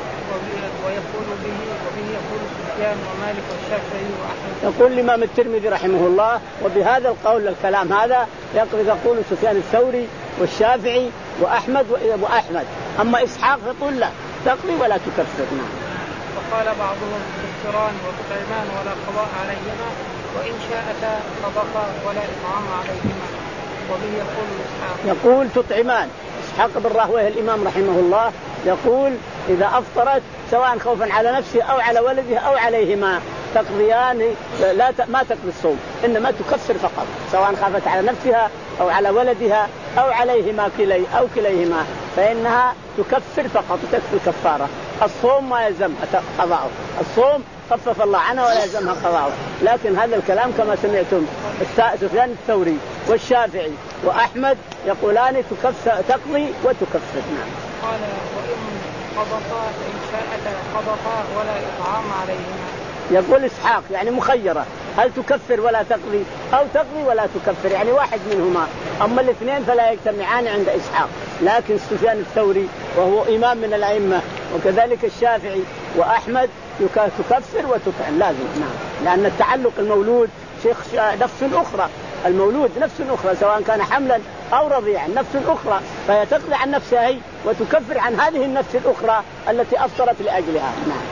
ويقول به وبه يقول سفيان ومالك والشافعي وأحمد. يقول الإمام الترمذي رحمه الله وبهذا القول الكلام هذا يقول سفيان الثوري والشافعي وأحمد وأحمد. أما إسحاق يقول لا تقضي ولا تكفر. نعم. وقال بعضهم تفطران وتطعمان ولا قضاء عليهما وإن شاءتا طبقا ولا إطعام عليهما. وبه يقول إسحاق. يقول تطعمان. إسحاق بن راهويه الإمام رحمه الله يقول إذا أفطرت سواء خوفا على نفسه أو على ولده أو عليهما تقضيان لا ت... ما تقضي الصوم، إنما تكفر فقط سواء خافت على نفسها أو على ولدها أو عليهما كلي أو كليهما، فإنها تكفر فقط تكفي كفارة. الصوم ما يلزم قضاءه، الصوم خفف الله عنها ولا يلزمها قضاءه. لكن هذا الكلام كما سمعتم سفيان الثوري والشافعي وأحمد يقولان تكفر تقضي وتكفر. نعم. قال وإن قضتا إن شاءت قضتا ولا إطعام عليهما. يقول إسحاق يعني مخيرة، هل تكفر ولا تقضي أو تقضي ولا تكفر، يعني واحد منهما. أما الاثنين فلا يجتمعان عند إسحاق، لكن سفيان الثوري وهو إمام من الأئمة وكذلك الشافعي وأحمد تكفر وتطعم لازم. نعم. لأن التعلق المولود شيخ نفس أخرى، المولود نفس أخرى سواء كان حملا أو رضيعا نفس أخرى، فهي تقضي عن نفسها هي وتكفر عن هذه النفس الأخرى التي أفطرت لأجلها. نعم.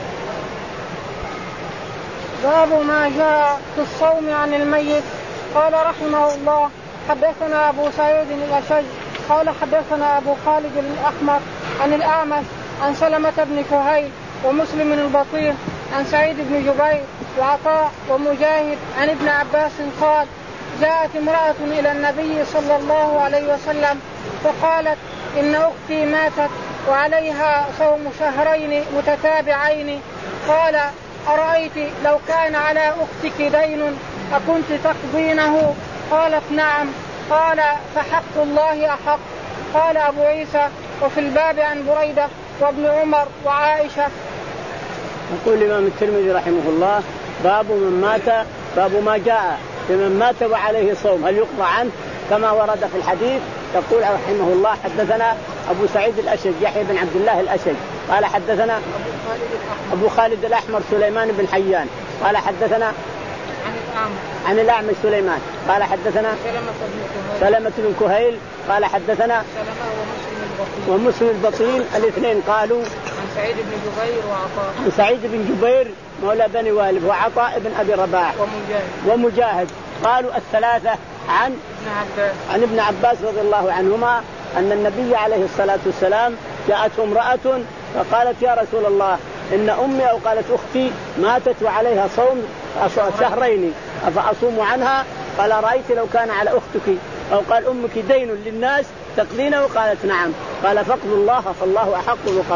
باب ما جاء في الصوم عن الميت. قال رحمه الله حدثنا أبو سعيد الأشج قال حدثنا أبو خالد الأحمر عن الأعمش عن سلمة بن كهيل ومسلم البطير عن سعيد بن جبير وعطاء ومجاهد عن ابن عباس قال جاءت امرأة إلى النبي صلى الله عليه وسلم فقالت إن أختي ماتت وعليها صوم شهرين متتابعين، قال أرأيت لو كان على أختك دين أكنت تقضينه؟ قالت نعم. قال فحق الله أحق. قال أبو عيسى وفي الباب عن بريدة وابن عمر وعائشة. يقول الإمام الترمذي رحمه الله باب من مات، باب ما جاء بمن مات وعليه صوم هل يقضى عنه كما ورد في الحديث. يقول رحمه الله حدثنا أبو سعيد الأشج يحيى بن عبد الله الأشج قال حدثنا أبو خالد الأحمر سليمان بن حيان قال حدثنا عن الأعمش سليمان قال حدثنا سلمة بن كهيل قال حدثنا ومسلم البطيل الاثنين قالوا عن سعيد بن جبير وعطاء عن سعيد بن جبير مولى بني والد وعطاء بن أبي رباح ومجاهد ومجاهد قالوا الثلاثة عن ابن عباس عن ابن عباس رضي الله عنهما أن النبي عليه الصلاة والسلام جاءته امرأة فقالت يا رسول الله إن أمي أو قالت أختي ماتت وعليها صوم شهرين أفأصوم عنها؟ قال رأيت لو كان على أختك أو قال أمك دين للناس تقضينه؟ قالت نعم. قال فاقضوا الله فالله أحق بالقضاء.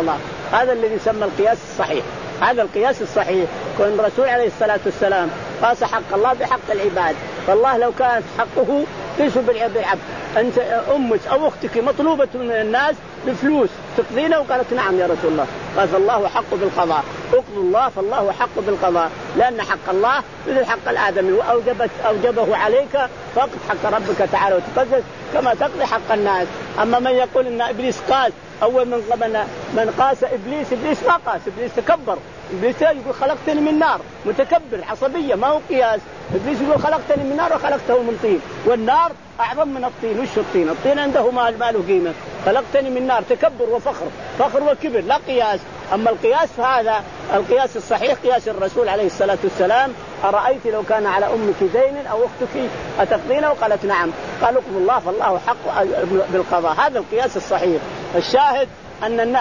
هذا الذي يسمى القياس الصحيح. هذا القياس الصحيح كون الرسول عليه الصلاة والسلام قاس حق الله بحق العباد، فالله لو كانت حقه قيسوا بالعبد. أنت أمك أو أختك مطلوبة من الناس بفلوس تقضينا، وقالت نعم يا رسول الله، قال فالله حق بالقضاء، اقضوا الله فالله حق بالقضاء، لأن حق الله مثل حق الآدمي وأوجبت أوجبه عليك فاقض حق ربك تعالى وتقدس كما تقضي حق الناس. أما من يقول إن إبليس قاس، أول من قبل من قاس إبليس، إبليس ما قاس، إبليس تكبر، إبليس يقول خلقتني من نار، متكبر عصبية ما هو قياس. إبليس يقول خلقتني من نار وخلقته من طين، والنار أعظم من الطين. وش الطين؟ الطين عنده مال ما له قيمة، خلقتني من نار تكبر وفخر، فخر وكبر لا قياس. أما القياس هذا القياس الصحيح قياس الرسول عليه الصلاة والسلام، أرأيت لو كان على أمك دين أو أختك أتقضين؟ وقالت نعم، قال اقضوا الله فالله حق بالقضاء. هذا القياس الصحيح. الشاهد أن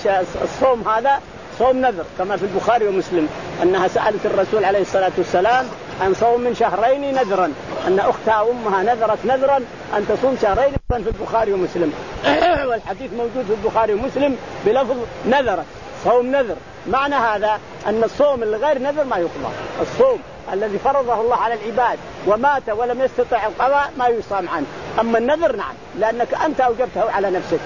الصوم هذا صوم نذر كما في البخاري ومسلم، أنها سألت الرسول عليه الصلاة والسلام عن صوم من شهرين نذرا، أن أختها أمها نذرت نذرا أن تصوم شهرين في البخاري ومسلم. والحديث موجود في البخاري ومسلم بلفظ نذرت، صوم نذر. معنى هذا أن الصوم الغير نذر ما يقضى، الصوم الذي فرضه الله على العباد ومات ولم يستطع القضاء ما يصام عنه. أما النذر نعم، لأنك أنت أوجبته على نفسك،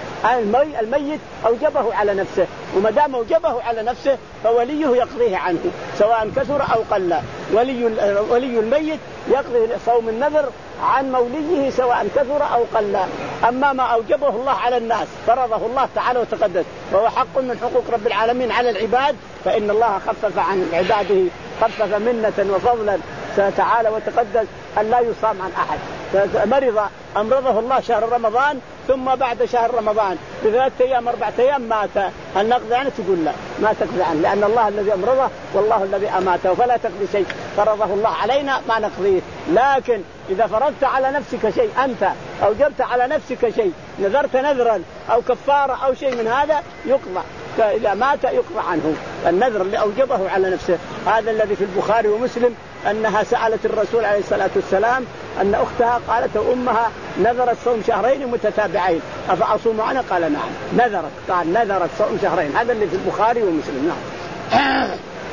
الميت أوجبه على نفسه، ومدام أوجبه على نفسه فوليه يقضيه عنه سواء كثر أو قل. ولي ولي الميت يقضي صوم النذر عن موليه سواء كثر أو قل. أما ما أوجبه الله على الناس فرضه الله تعالى وتقدس وهو حق من حقوق رب العالمين على العباد، فإن الله خفف عن عباده، خفف منة وفضلا تعالى وتقدس أن لا يصام عن أحد. مرض أمرضه الله شهر رمضان، ثم بعد شهر رمضان بثلاثة أيام أربعة أيام مات، هل نقضي عنه؟ تقول لا، ما تقضي عنه، لأن الله الذي أمرضه والله الذي أماته، فلا تقضي شيء فرضه الله علينا ما نقضيه. لكن إذا فرضت على نفسك شيء، أنت أوجبت على نفسك شيء، نذرت نذرا أو كفارة أو شيء من هذا يقضى، إذا مات يقضى عنه. النذر اللي أوجبه على نفسه هذا الذي في البخاري ومسلم، أنها سألت الرسول عليه الصلاة والسلام أن أختها قالت أمها نذرت صوم شهرين متتابعين أفأصوم عنه؟ قال نعم نذرت، قال نذرت صوم شهرين. هذا اللي في البخاري ومسلم. نعم.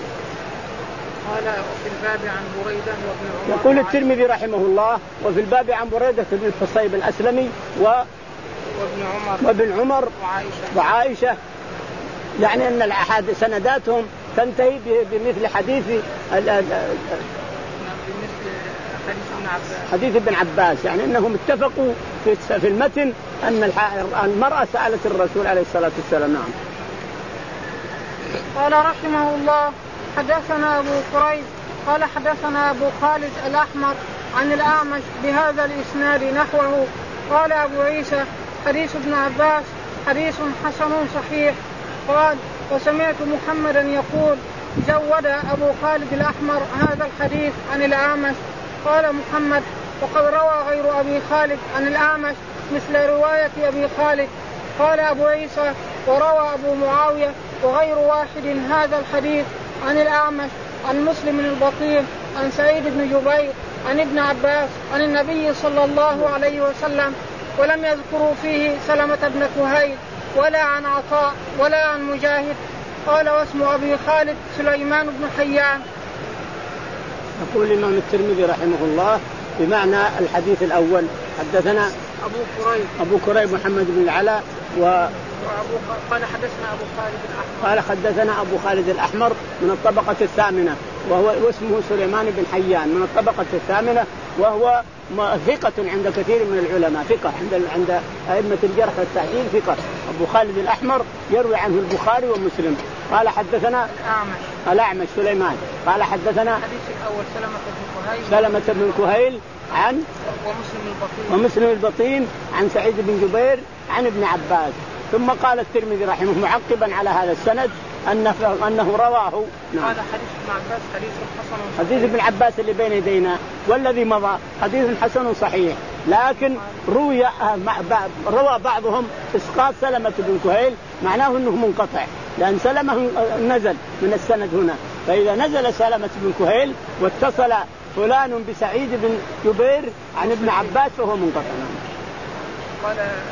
قال وفي الباب عن بريدة وابن عمر. يقول الترمذي رحمه الله وفي الباب عن بريدة بن الحصيب الأسلمي و وابن عمر وابن عمر وعائشة, وعائشة يعني أن الأحاديث سنداتهم تنتهي بمثل حديث حديث ابن عباس، يعني أنهم اتفقوا في المتن أن المرأة سألت الرسول عليه الصلاة والسلام. نعم. قال رحمه الله حدثنا أبو كريب قال حدثنا أبو خالد الأحمر عن الأعمش بهذا الإسناد نحوه. قال أبو عيسى حديث ابن عباس حديث حسن صحيح. قال وسمعت محمدا يقول جود أبو خالد الأحمر هذا الحديث عن الأعمش. قال محمد وقد روى غير أبي خالد عن الأعمش مثل رواية أبي خالد. قال أبو عيسى وروى أبو معاوية وغير واحد هذا الحديث عن الأعمش عن مسلم البطين عن سعيد بن جبير عن ابن عباس عن النبي صلى الله عليه وسلم، ولم يذكروا فيه سلمة بن كهيل ولا عن عطاء ولا عن مجاهد. قال واسم أبي خالد سليمان بن حيان. يقول الإمام الترمذي رحمه الله بمعنى الحديث الأول حدثنا أبو كريب أبو كريب محمد بن العلاء و قال حدثنا أبو خالد الأحمر قال حدثنا أبو خالد الأحمر من الطبقة الثامنة وهو اسمه سليمان بن حيان من الطبقة الثامنة، وهو ثقة عند كثير من العلماء، ثقة عند عند أئمة الجرح والتعديل ثقة. أبو خالد الأحمر يروي عنه البخاري ومسلم. قال حدثنا الأعمش الأعمش سليمان قال حدثنا حديث الأول سلمة بن كهيل سلمة بن كهيل عن ومسلم البطين ومسلم البطين عن سعيد بن جبير عن ابن عباس. ثم قال الترمذي رحمه معقبا على هذا السند أنه, أنه رواه. نعم. قال حديث ابن عباس حديث حسن حديث ابن عباس اللي بين يدينا والذي مضى حديث حسن صحيح، لكن روي روى بعضهم إسقاط سلمة بن كهيل معناه أنه منقطع، لأن سلمة نزل من السند هنا، فإذا نزل سلمة بن كهيل واتصل فلان بسعيد بن جبير عن ابن عباس فهو منقطع. قال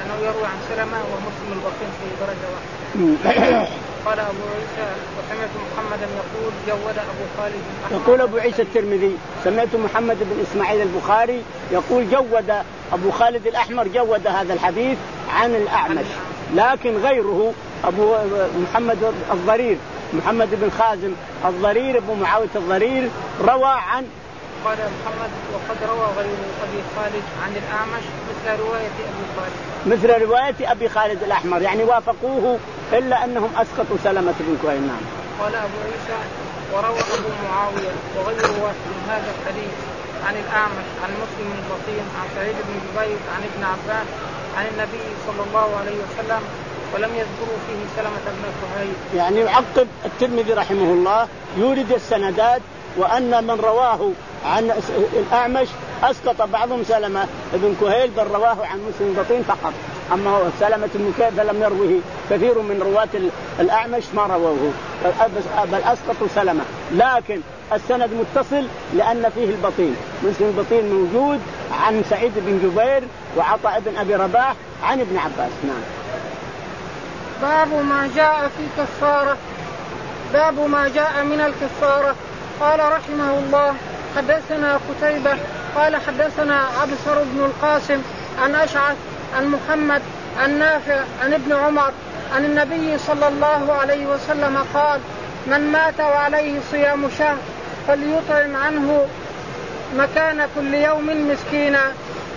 أنه يروي عن سلمة ومسلم البطين في درجة واحدة. قال أبو عيسى وسمعت محمدا يقول جود أبو خالد الأحمر. يقول أبو عيسى الترمذي سمعت محمد بن إسماعيل البخاري يقول جود أبو خالد الأحمر جود هذا الحديث عن الأعمش، لكن غيره أبو محمد الضرير محمد بن خازم الضرير أبو معاوية الضرير روى عن. قال محمد وقد روى غير أبي خالد عن الأعمش مثل رواية أبي خالد مثل رواية أبي خالد الأحمر، يعني وافقوه إلا أنهم أسقطوا سلمة بن كهيل. نعم. قال أبو عيسى وروى أبو معاوية وغير واحد من هذا الحديث عن الأعمش عن مسلم البطين عن سعيد بن جبير عن ابن عباس عن النبي صلى الله عليه وسلم ولم يذكروا فيه سلمة بن كهيل. يعني يعقب الترمذي رحمه الله يورد السندات وأن من رواه عن الأعمش أسقط بعضهم سلمة بن كهيل بل رواه عن مسلم البطين فقط، أما سلمة بن كهيل فلم يروه كثير من رواة الأعمش ما رووه بل أسقطوا سلمة، لكن السند متصل لأن فيه البطين. مسلم البطين موجود عن سعيد بن جبير وعطاء بن أبي رباح عن ابن عباس. نعم. باب ما جاء في كفارة. باب ما جاء من الكفارة. قال رحمه الله حدثنا قتيبة قال حدثنا عبسر بن القاسم عن أشعث عن محمد عن نافع عن ابن عمر عن النبي صلى الله عليه وسلم قال من مات وعليه صيام شهر فليطعم عنه مكان كل يوم مسكينا.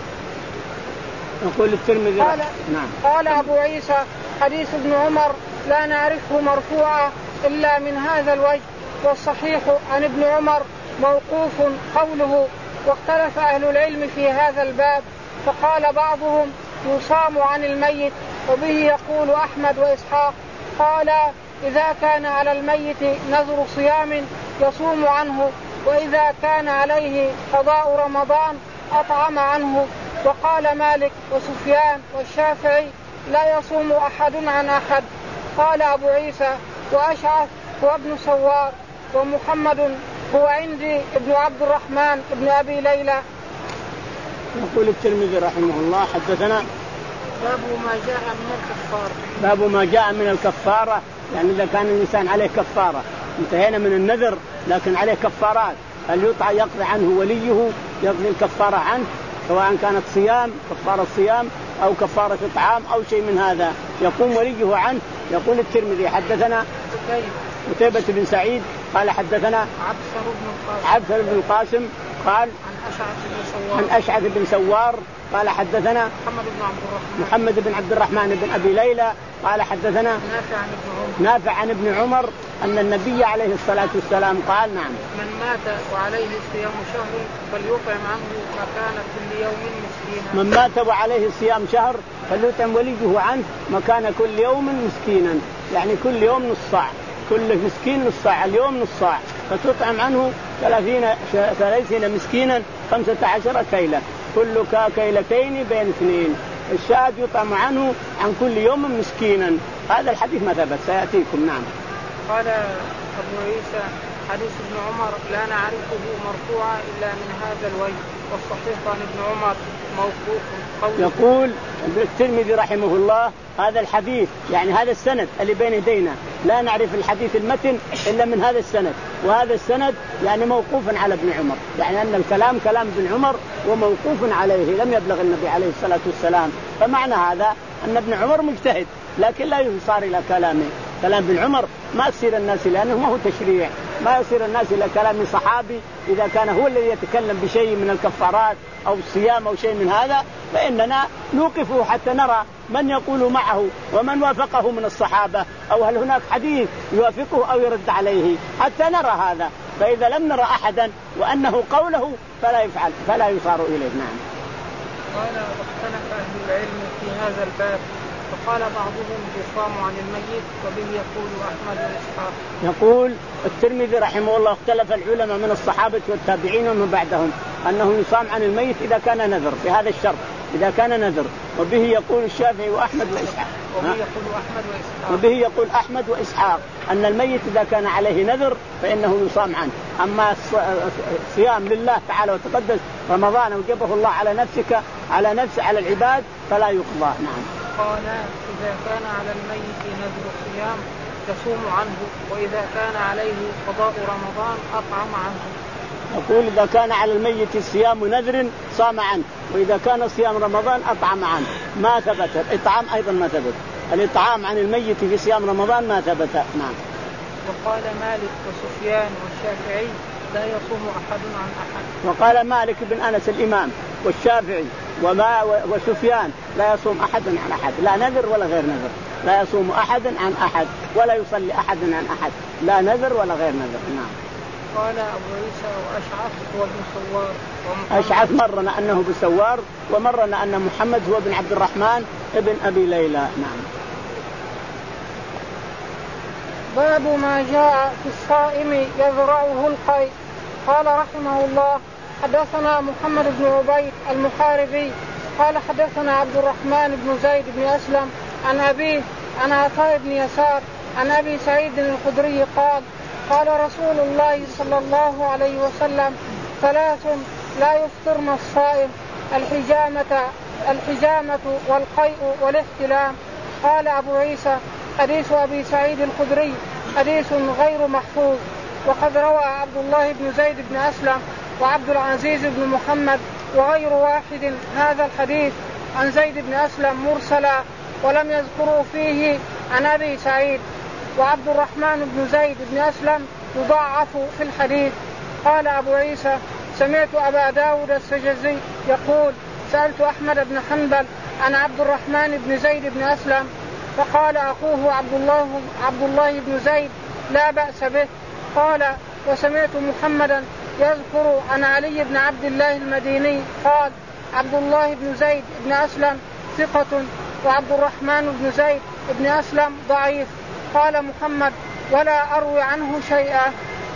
يقول الترمذي قال, نعم. قال أبو عيسى حديث ابن عمر لا نعرفه مرفوعا إلا من هذا الوجه، والصحيح عن ابن عمر موقوف قوله. واختلف أهل العلم في هذا الباب فقال بعضهم يصام عن الميت وبه يقول أحمد وإسحاق. قال إذا كان على الميت نذر صيام يصوم عنه، وإذا كان عليه قضاء رمضان أطعم عنه. وقال مالك وسفيان والشافعي لا يصوم أحد عن أحد. قال أبو عيسى وأشعث هو ابن سوار ومحمد هو عندي ابن عبد الرحمن ابن أبي ليلى. يقول الترمذي رحمه الله حدثنا باب ما جاء من الكفارة. باب ما جاء من الكفارة، يعني إذا كان الإنسان عليه كفارة، انتهينا من النذر لكن عليه كفارات، هل يطع يقضي عنه وليه يقضي الكفارة عنه سواء كانت صيام كفارة صيام أو كفارة إطعام أو شيء من هذا يقوم وليه عنه. يقول الترمذي حدثنا قتيبة بن سعيد قال حدثنا عبسر بن القاسم قال عن أشعث بن سوار قال حدثنا محمد بن عبد الرحمن محمد بن عبد الرحمن بن أبي ليلى قال حدثنا نافع عن ابن عمر نافع عن ابن عمر أن النبي عليه الصلاة والسلام قال نعم من مات وعليه صيام شهر فليطعم عنه مكان كل يوم مسكينا. من مات وعليه صيام شهر فليطعم وليه عنه مكان كل يوم مسكينا، يعني كل يوم نص صاع، كل مسكين نص صاع، اليوم نص صاع، فتطعم عنه ثلاثين ثلاثين مسكينا خمسة عشر كيلة، كل كيلتين بين اثنين. الشاهد يطعم عنه عن كل يوم مسكينا. هذا الحديث ما ثبت سيأتيكم. نعم. قال أبو عيسى حديث ابن عمر لا نعرفه مرفوعا إلا من هذا الوجه، والصحيح عن ابن عمر موقوف قوله. يقول الترمذي رحمه الله هذا الحديث يعني هذا السند اللي بين يدينا لا نعرف الحديث المتن إلا من هذا السند، وهذا السند يعني موقوف على ابن عمر، يعني أن الكلام كلام ابن عمر وموقوف عليه لم يبلغ النبي عليه الصلاة والسلام. فمعنى هذا أن ابن عمر مجتهد لكن لا يصار إلى كلامه، كلام ابن عمر ما يصير الناس لأنه ما هو تشريع، ما يصير الناس إلى كلام صحابي إذا كان هو الذي يتكلم بشيء من الكفارات أو الصيام أو شيء من هذا، فإننا نوقفه حتى نرى من يقول معه ومن وافقه من الصحابة، أو هل هناك حديث يوافقه أو يرد عليه حتى نرى هذا. فإذا لم نرى أحدا وأنه قوله فلا يفعل فلا يصار إليه. نعم. قال واختلف أهل العلم في هذا الباب فقال بعضهم يصام عن الميت وبه يقول أحمد وإسحاق. يقول الترمذي رحمه الله اختلف العلماء من الصحابة والتابعين ومن بعدهم أنه يصام عن الميت إذا كان نذر بهذا الشرط، إذا كان نذر، وبه يقول الشافعي وأحمد وإسحاق. وبه يقول أحمد وإسحاق. وبه يقول أحمد وإسحاق أن الميت إذا كان عليه نذر فإنه يصام عنه، أما الصيام لله تعالى وتقدس رمضان وجبه الله على نفسك على نفس على العباد فلا يقضى. نعم. قال إذا كان على الميت نذر الصيام يصوم عنه، وإذا كان عليه قضاء رمضان أطعم عنه. يقول إذا كان على الميت الصيام نذر صام عنه، وإذا كان صيام رمضان أطعم عنه. ما ثبت الإطعام أيضا ما ثبت، الإطعام عن الميت في صيام رمضان ما ثبت. نعم. وقال مالك وسفيان والشافعي لا يصوم أحد عن أحد. وقال مالك بن أنس الإمام والشافعي وما وسفيان لا يصوم أحد عن أحد، لا نذر ولا غير نذر، لا يصوم أحد عن أحد ولا يصلي أحد عن أحد، لا نذر ولا غير نذر. نعم. قال أبو عيسى وأشعث هو ابن سوار. أشعث مرنا أنه بسوار، ومرنا أن محمد هو ابن عبد الرحمن ابن أبي ليلى. نعم. باب ما جاء في الصائم يذرعه القيء. قال رحمه الله حدثنا محمد بن عبيد المحاربي قال حدثنا عبد الرحمن بن زيد بن أسلم عن أبيه عن عطاء بن يسار عن أبي سعيد الخدري قال قال رسول الله صلى الله عليه وسلم ثلاث لا يفطرن الصائم: الحجامة الحجامة والقيء والاحتلام. قال أبو عيسى حديث أبي سعيد الخدري حديث غير محفوظ. وقد روى عبد الله بن زيد بن أسلم وعبد العزيز بن محمد وغير واحد هذا الحديث عن زيد بن أسلم مرسلا، ولم يذكروا فيه عن أبي سعيد. وعبد الرحمن بن زيد بن أسلم يضاعف في الحديث. قال أبو عيسى سمعت أبا داود السجزي يقول سألت أحمد بن حنبل عن عبد الرحمن بن زيد بن أسلم، فقال أخوه عبد الله, عبد الله بن زيد لا بأس به. قال وسمعت محمدا يذكر عن علي بن عبد الله المديني قال عبد الله بن زيد بن أسلم ثقة وعبد الرحمن بن زيد بن أسلم ضعيف. قال محمد ولا أروي عنه شيئا.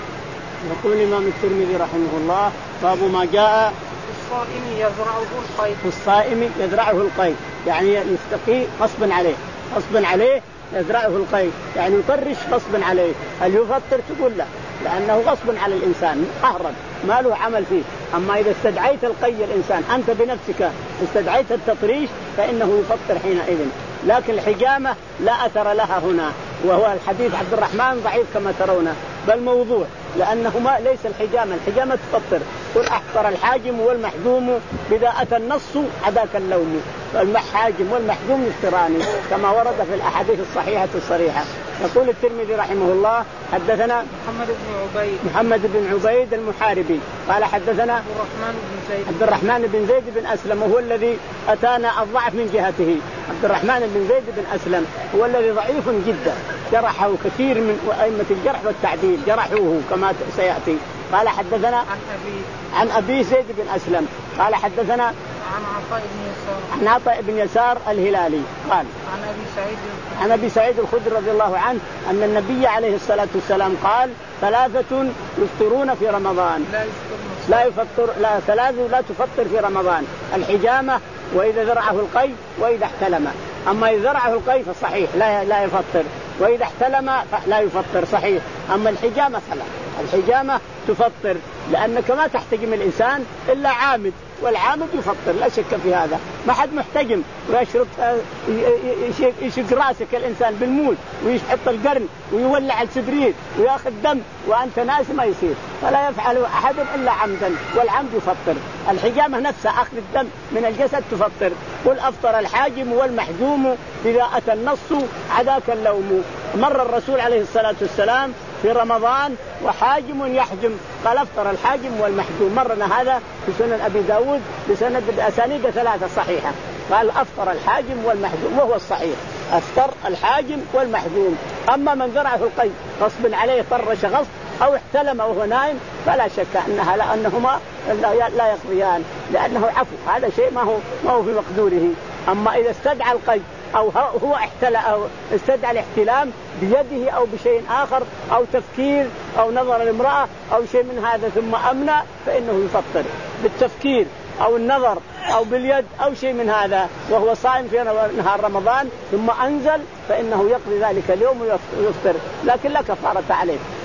يقول الإمام الترمذي رحمه الله باب ما جاء الصائم يذرعه القيء. الصائم يذرعه القيء يعني يستقي غصبا عليه، غصبا عليه يذرعه القيء يعني يطرش غصبا عليه. هل يفطر؟ تقول لا، لأنه غصبا على الإنسان قهرا ما له عمل فيه. أما إذا استدعيت القي الإنسان أنت بنفسك استدعيت التطريش فإنه يفطر حينئذ. لكن الحجامة لا أثر لها هنا، وهو الحديث عبد الرحمن ضعيف كما ترون بل موضوع، لأنه ما ليس الحجامة، الحجامة تفطر. قل أحضر الحاجم والمحجوم بذا أتى النص عداك اللوم، فالحاجم والمحجوم يفطران كما ورد في الأحاديث الصحيحة الصريحة. يقول الترمذي رحمه الله حدثنا محمد بن عبيد محمد بن عبيد المحاربي قال حدثنا عبد الرحمن بن زيد عبد الرحمن بن زيد بن أسلم، وهو الذي أتانا الضعف من جهته. عبد الرحمن بن زيد بن أسلم هو الذي ضعيف جدا، جرحه كثير من أئمة الجرح والتعديل، جرحوه كما سيأتي. قال حدثنا عن أبي عن أبي زيد بن أسلم قال حدثنا عن عطاء بن يسار عن عطاء بن يسار الهلالي قال عن أبي سعيد عن أبي سعيد الخدري رضي الله عنه أن النبي عليه الصلاة والسلام قال ثلاثة يفطرون في رمضان لا يفطر لا يفطر لا ثلاثة لا تفطر في رمضان: الحجامة، وإذا ذرعه القي، وإذا احتلم. أما إذا ذرعه القي فصحيح لا لا يفطر، وإذا احتلم لا يفطر صحيح. أما الحجامة فلا، الحجامة تفطر، لأنك ما تحتجم الإنسان إلا عامد، والعامد يفطر لا شك في هذا. ما حد محتجم ويشرب يشق راسك الإنسان بالمول ويحط القرن ويولع السبريت ويأخذ دم وأنت ناس ما يصير، فلا يفعل أحد إلا عمدا، والعمد يفطر. الحجامة نفسها أخذ الدم من الجسد تفطر. قل أفطر الحاجم والمحجوم إذا أتى النص عداك اللوم. مر الرسول عليه الصلاة والسلام في رمضان وحاجم يحجم قال أفطر الحاجم والمحجوم. مرنا هذا في سنن أبي داود بسند بأسانيد ثلاثة صحيحة، قال أفطر الحاجم والمحجوم، وهو الصحيح أفطر الحاجم والمحجوم. أما من ذرعه القي غصب عليه طرش غصب أو احتلم وهو نائم فلا شك أنها لأنهما لا يقضيان، لأنه عفو، هذا شيء ما هو ما هو في مقدوره. أما إذا استدعى القي أو هو احتل أو استدعى الاحتلام بيده أو بشيء آخر أو تفكير أو نظر الامرأة أو شيء من هذا ثم أمنى فإنه يفطر بالتفكير أو النظر أو باليد أو شيء من هذا وهو صائم في نهار رمضان ثم أنزل فإنه يقضي ذلك اليوم ويفطر، لكن لا كفارة عليه،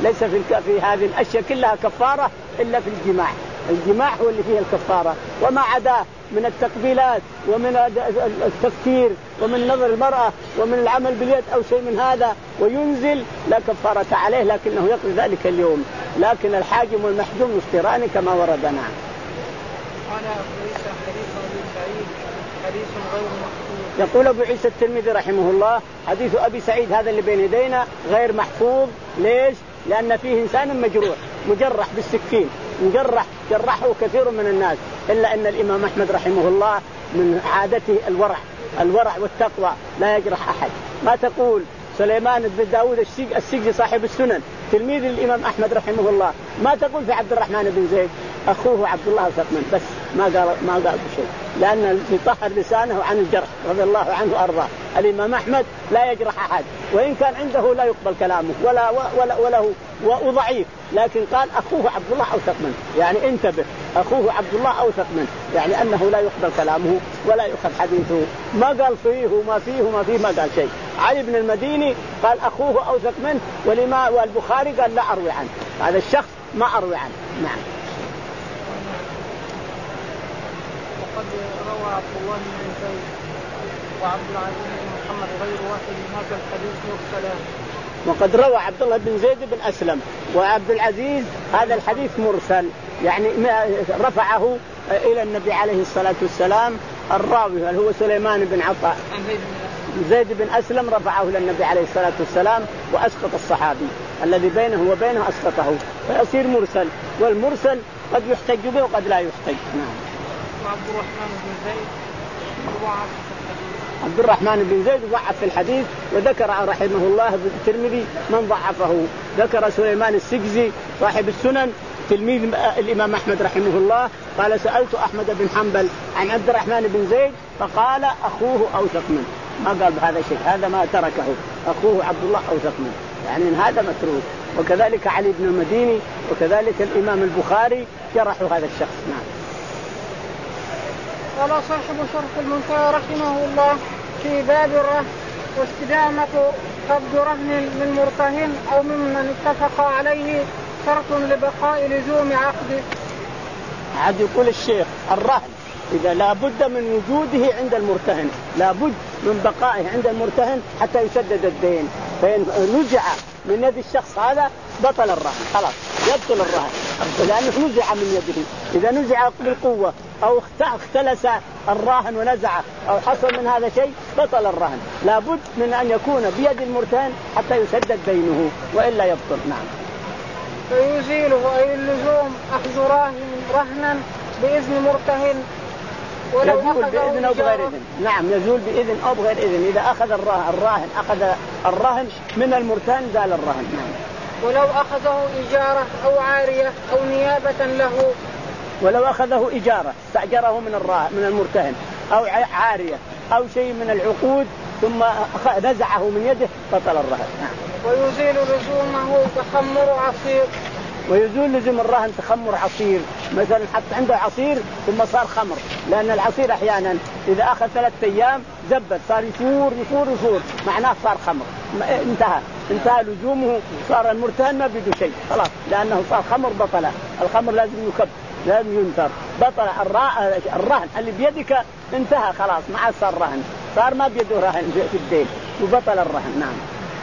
ليس في في هذه الأشياء كلها كفارة إلا في الجماع. الجماع هو اللي فيه الكفارة، وما عداه من التقبيلات ومن التفكير ومن نظر المرأة ومن العمل باليد أو شيء من هذا وينزل لا كفارة عليه، لكنه يقضي ذلك اليوم. لكن الحاجم والمحجوم يفطران كما وردنا. قال أبو عيسى حديث أبي سعيد حديث غير محفوظ. يقول أبو عيسى الترمذي رحمه الله حديث أبي سعيد هذا اللي بين يدينا غير محفوظ. ليش؟ لأن فيه إنسان مجروح مجرح بالسكين، مجرح جرحه كثير من الناس، إلا أن الإمام أحمد رحمه الله من عادته الورع الورع والتقوى لا يجرح أحد. ما تقول سليمان بن داود السجي صاحب السنن تلميذ الإمام أحمد رحمه الله، ما تقول في عبد الرحمن بن زيد أخوه عبد الله سقمان، بس ما قال ما قال بشيء، لأن يطهر لسانه عن الجرح رضي الله عنه وأرضاه. الإمام أحمد لا يجرح أحد، وإن كان عنده لا يقبل كلامه ولا ولا وله وضعيف، لكن قال أخوه عبد الله أوثق منه، يعني انتبه أخوه عبد الله أوثق منه، يعني أنه لا يقبل كلامه ولا يؤخذ حديثه. ما قال فيه وما فيه وما فيه، ما قال شيء. علي بن المديني قال أخوه أوثق منه، والإمام والبخاري قال لا أروي عنه، هذا الشخص ما أروي عنه. نعم. وقد روى عبد الله بن زيد وعبد العزيز بن محمد غير واحد هذا الحديث مرسلا. وقد روى عبد الله بن زيد بن أسلم وعبد العزيز هذا الحديث مرسل، يعني رفعه إلى النبي عليه الصلاة والسلام الراوي هو سليمان بن عطاء. زيد بن أسلم رفعه إلى النبي عليه الصلاة والسلام وأسقط الصحابي الذي بينه وبينه أسقطه، فيصير مرسل، والمرسل قد يحتج به وقد لا يحتج. نعم. وعبد الرحمن بن زيد ضعف في الحديث. عبد الرحمن بن زيد ضعف في الحديث، وذكر رحمه الله بالترمذي من ضعفه. ذكر سليمان السجزي صاحب السنن تلميذ الإمام أحمد رحمه الله قال سألت أحمد بن حنبل عن عبد الرحمن بن زيد فقال أخوه أوثق منه، ما قال بهذا شيء، هذا ما تركه، أخوه عبد الله أوثق منه، يعني من هذا متروك. وكذلك علي بن المديني وكذلك الإمام البخاري جرحوا هذا الشخص. نعم. قال صاحب شرح المنتهى رحمه الله في باب الرهن واستدامة قبض رهن من مرتهن أو ممن اتفق عليه شرط لبقاء لزوم عقده. عاد يقول الشيخ الرهن إذا لا بد من وجوده عند المرتهن، لا بد من بقائه عند المرتهن حتى يسدد الدين، فإن نزع من يد الشخص هذا بطل الرهن، خلاص يبطل الرهن، لأنه نزع من يده. إذا نزع بالقوة أو اختلس الراهن ونزعه أو حصل من هذا شيء بطل الرهن، لا بد من أن يكون بيد المرتهن حتى يسدد دينه وإلا يبطل. نعم. فيزيله أي اللزوم أخذ راهن رهنا بإذن مرتهن ولو يزول بإذن أو بغير إذن. نعم يزول بإذن أو بغير إذن. إذا أخذ الراهن, الراهن أخذ الرهن من المرتهن زال الرهن. نعم. ولو أخذه إجارة أو عارية أو نيابة له. ولو أخذه إجارة استأجره من الراهن من المرتهن أو عارية أو شيء من العقود ثم نزعه من يده بطل الرهن. نعم. ويزيل لزومه تخمر عصير. ويزول لزوم الرهن تخمر عصير، مثلا حط عنده عصير ثم صار خمر، لأن العصير أحيانا إذا أخذ ثلاثة أيام زبد صار يفور يفور يفور معناه صار خمر، انتهى انتهى لزومه، صار المرتهن ما بده شيء خلاص، لأنه صار خمر بطل. الخمر لازم يكب لازم ينثر، بطل الرهن اللي بيدك انتهى خلاص ما عاد صار رهن، صار ما بيده رهن في الدين وبطل الرهن. نعم.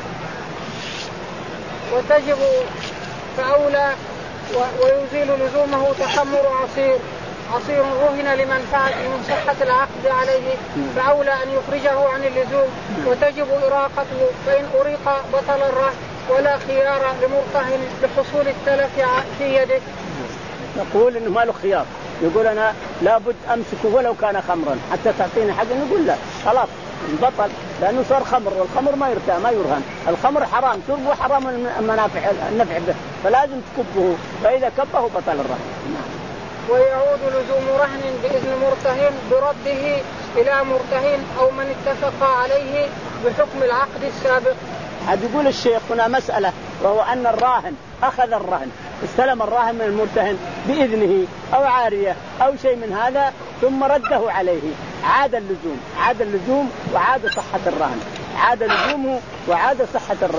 وتجب فأولى ويزيل لزومه تخمر عصير عصير رهن لمنفعة من صحة العقد عليه فأولى أن يخرجه عن اللزوم، وتجب إراقته، فإن أريق بطل الرهن ولا خيار لمرتهن لحصول التلف في يده. نقول إنه ما له خيار، يقول أنا لابد أمسكه ولو كان خمرا حتى تعطيني حاجة، نقول لا خلاص بطل، لأنه صار خمر، والخمر ما يرتاح ما يرهن، الخمر حرام شربه حرام المنافع النفع به، فلازم تكبه، فإذا كبه بطل الرهن. ويعود لزوم رهن بإذن مرتهن برده إلى مرتهن أو من اتفق عليه بحكم العقد السابق. عاد يقول الشيخ هنا مسألة، وهو أن الراهن أخذ الرهن استلم الراهن من المرتهن بإذنه أو عارية أو شيء من هذا ثم رده عليه، عاد اللزوم عاد اللزوم وعاد صحة الرهن، عاد لزومه وعاد صحة الرهن،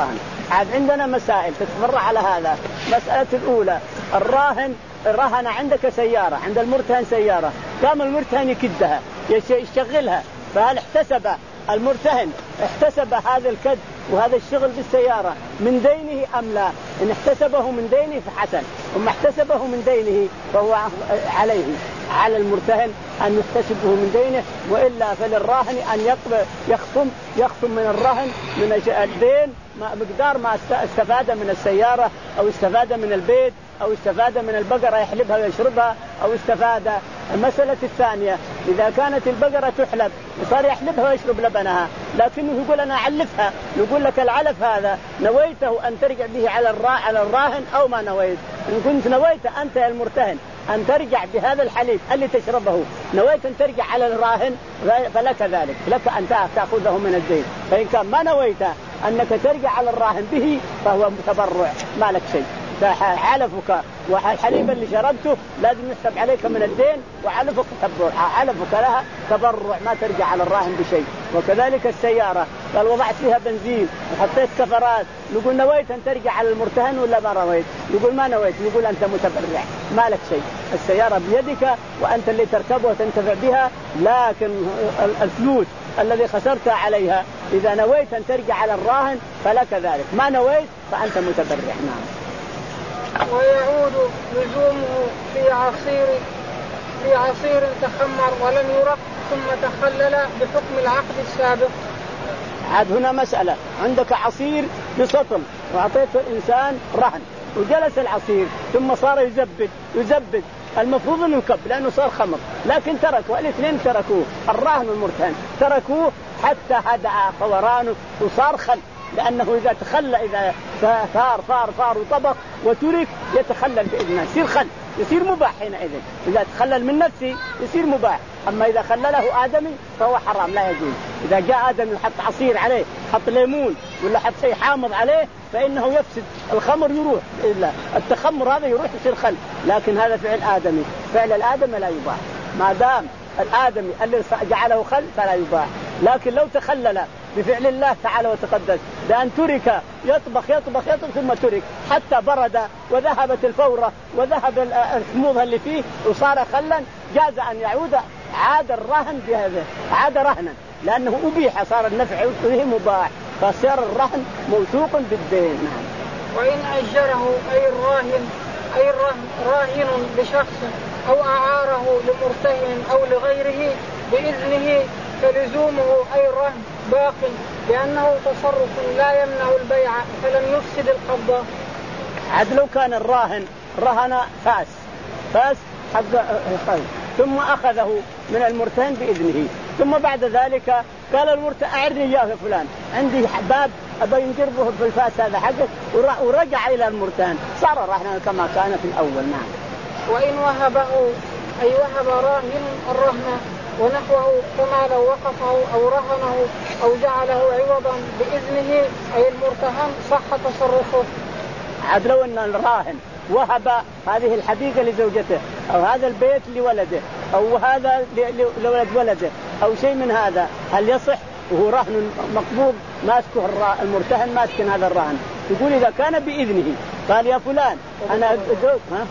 عاد عندنا مسائل تتفرع على هذا. مسألة الأولى الراهن رهن عندك سيارة، عند المرتهن سيارة، قام المرتهن يكدها يشغلها، فهل احتسب المرتهن احتسب هذا الكد وهذا الشغل بالسيارة من دينه أم لا؟ إن احتسبه من دينه فحسن، وما احتسبه من دينه فهو عليه على المرتهن أن يحتسبه من دينه، وإلا فللراهن أن يقبل يخصم يخصم من الرهن من الدين مقدار ما استفاد من السيارة أو استفاد من البيت أو استفاد من البقرة يحلبها ويشربها أو استفاد. المسألة الثانية إذا كانت البقرة تحلب وصار يحلبها ويشرب لبنها لكنه يقول أنا أعلفها، يقول لك العلف هذا نويته أن ترجع به على على الراهن أو ما نويت؟ إن كنت نويت أنت يا المرتهن أن ترجع بهذا الحليب اللي تشربه نويت أن ترجع على الراهن فلك ذلك، لك أن تأخذه من الدين. فإن كان ما نويت أنك ترجع على الراهن به فهو تبرع ما لك شيء. علفك والحليب اللي شربته لازم يحسب عليك من الدين، وعلفك تبرع، علفك لها تبرع ما ترجع على الراهن بشيء. وكذلك السيارة قال وضعت فيها بنزين وحطيت كفرات، نقول نويت أن ترجع على المرتهن ولا ما نويت؟ يقول ما نويت، يقول أنت متبرع ما لك شيء. السيارة بيدك وأنت اللي تركبها وتنتفع بها، لكن الفلوس الذي خسرتها عليها إذا نويت أن ترجع على الراهن فلك ذلك، ما نويت فأنت متبرع. نعم. ويعود لزومه في عصير في عصير تخمر ولم يرق ثم تخلل بحكم العقد السابق. عاد هنا مسألة، عندك عصير بسطل وأعطيته الإنسان رهن وجلس العصير ثم صار يزبد يزبد المفروض أنه يكب لأنه صار خمر، لكن تركوا الاثنين تركوه الراهن والمرتهن تركوه حتى هدأ فورانه وصار خل، لأنه إذا تخلى إذا ثار ثار ثار وطبق وترك يتخلل بإذنه يصير خل، يصير مباح حينئذ. إذا تخلل من نفسه يصير مباح، أما إذا خلله آدمي فهو حرام لا يجوز. إذا جاء آدمي وحط عصير عليه حط ليمون ولا حط شيء حامض عليه فإنه يفسد، الخمر يروح إلا التخمر هذا يروح يصير خل، لكن هذا فعل آدمي، فعل الآدمي لا يباح ما دام الآدمي اللي جعله خل فلا يباح. لكن لو تخلل بفعل الله تعالى وتقدس بأن ترك يطبخ يطبخ يطبخ ثم ترك حتى برد وذهبت الفورة وذهب الحموض اللي فيه وصار خلا، جاز أن يعود عاد الرهن بهذا، عاد رهنا لأنه أبيح صار النفع به مباح، فصار الرهن موثوق بالدين. نعم. وإن أجره أي الراهن أي الراهن راهن بشخص أو أعاره لمرتهن أو لغيره بإذنه فلزومه أي الرهن باق لأنه تصرف لا يمنع البيع فلم يفسد القبضة. عاد لو كان الراهن رهن فاس فاس حق ثم أخذه من المرتهن بإذنه، ثم بعد ذلك قال المرتهن أعرني إياه يا فلان عندي باب أبي ينجربه في الفاس هذا حقك، ورجع إلى المرتهن صار رهنا كما كان في الأول. نعم. وإن وهبه أي وهب راهن الرهن ونحوه كما لو وقفه أو رهنه أو جعله عوضا بإذنه أي المرتهن صح تصرفه. عاد لو أن الراهن وهب هذه الحديقة لزوجته أو هذا البيت لولده أو هذا لولد ولده أو شيء من هذا، هل يصح وهو رهن مقبوض ماسكه المرتهن ماسك هذا الرهن؟ يقول إذا كان بإذنه قال يا فلان أنا أدوك ها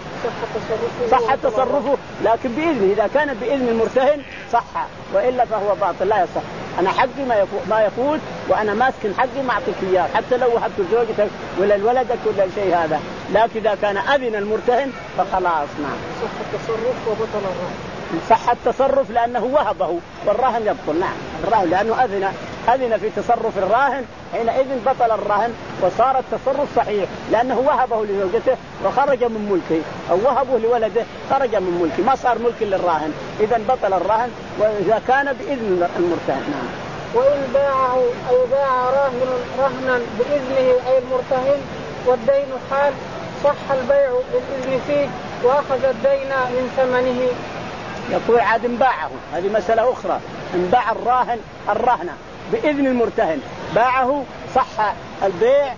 صح تصرفه، لكن بإذنه إذا كان بإذن المرتهن صح، وإلا فهو باطل لا يصح. أنا حقي ما يفوت ما يفوت وأنا ماسك حقي ما أعطيك إياه حتى لو وهبت زوجتك ولا لولدك ولا شيء هذا، لكن إذا كان أذن المرتهن فخلاص. نعم. صح التصرف وبطل الرهن. صح التصرف لأنه وهبه والرهن يبطل. نعم الرهن لأنه أذن أذن في تصرف الراهن حينئذ بطل الرهن وصار التصرف صحيح لأنه وهبه لزوجته وخرج من ملكه أو وهبه لولده خرج من ملكه ما صار ملك للراهن، إذن بطل الرهن وإذا كان بإذن المرتهن. نعم. وإن باعه أو باع راهن رهنا بإذنه أي المرتهن والدين حال صح البيع بالإذن فيه وأخذ الدين من ثمنه. يقول عاد باعه، هذه مسألة أخرى، ان باع الراهن الرهن بإذن المرتهن باعه صح البيع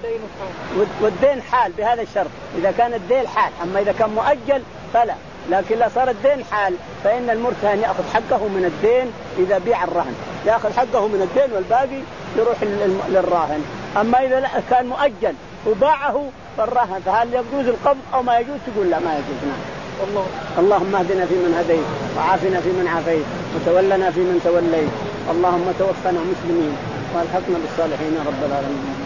والدين حال بهذا الشرط إذا كان الدين حال، أما إذا كان مؤجل فلا، لكن لا صار الدين حال فإن المرتهن يأخذ حقه من الدين إذا بيع الرهن، يأخذ حقه من الدين والباقي يروح للراهن. أما إذا كان مؤجل وباعه فالرهن، فهل يجوز القبض أو ما يجوز؟ تقول لا ما يجوز. نعم. الله. اللهم اهدنا فيمن هديت، وعافنا فيمن عافيت، وتولنا فيمن توليت، اللهم توفنا مسلمين والحقنا بالصالحين رب العالمين.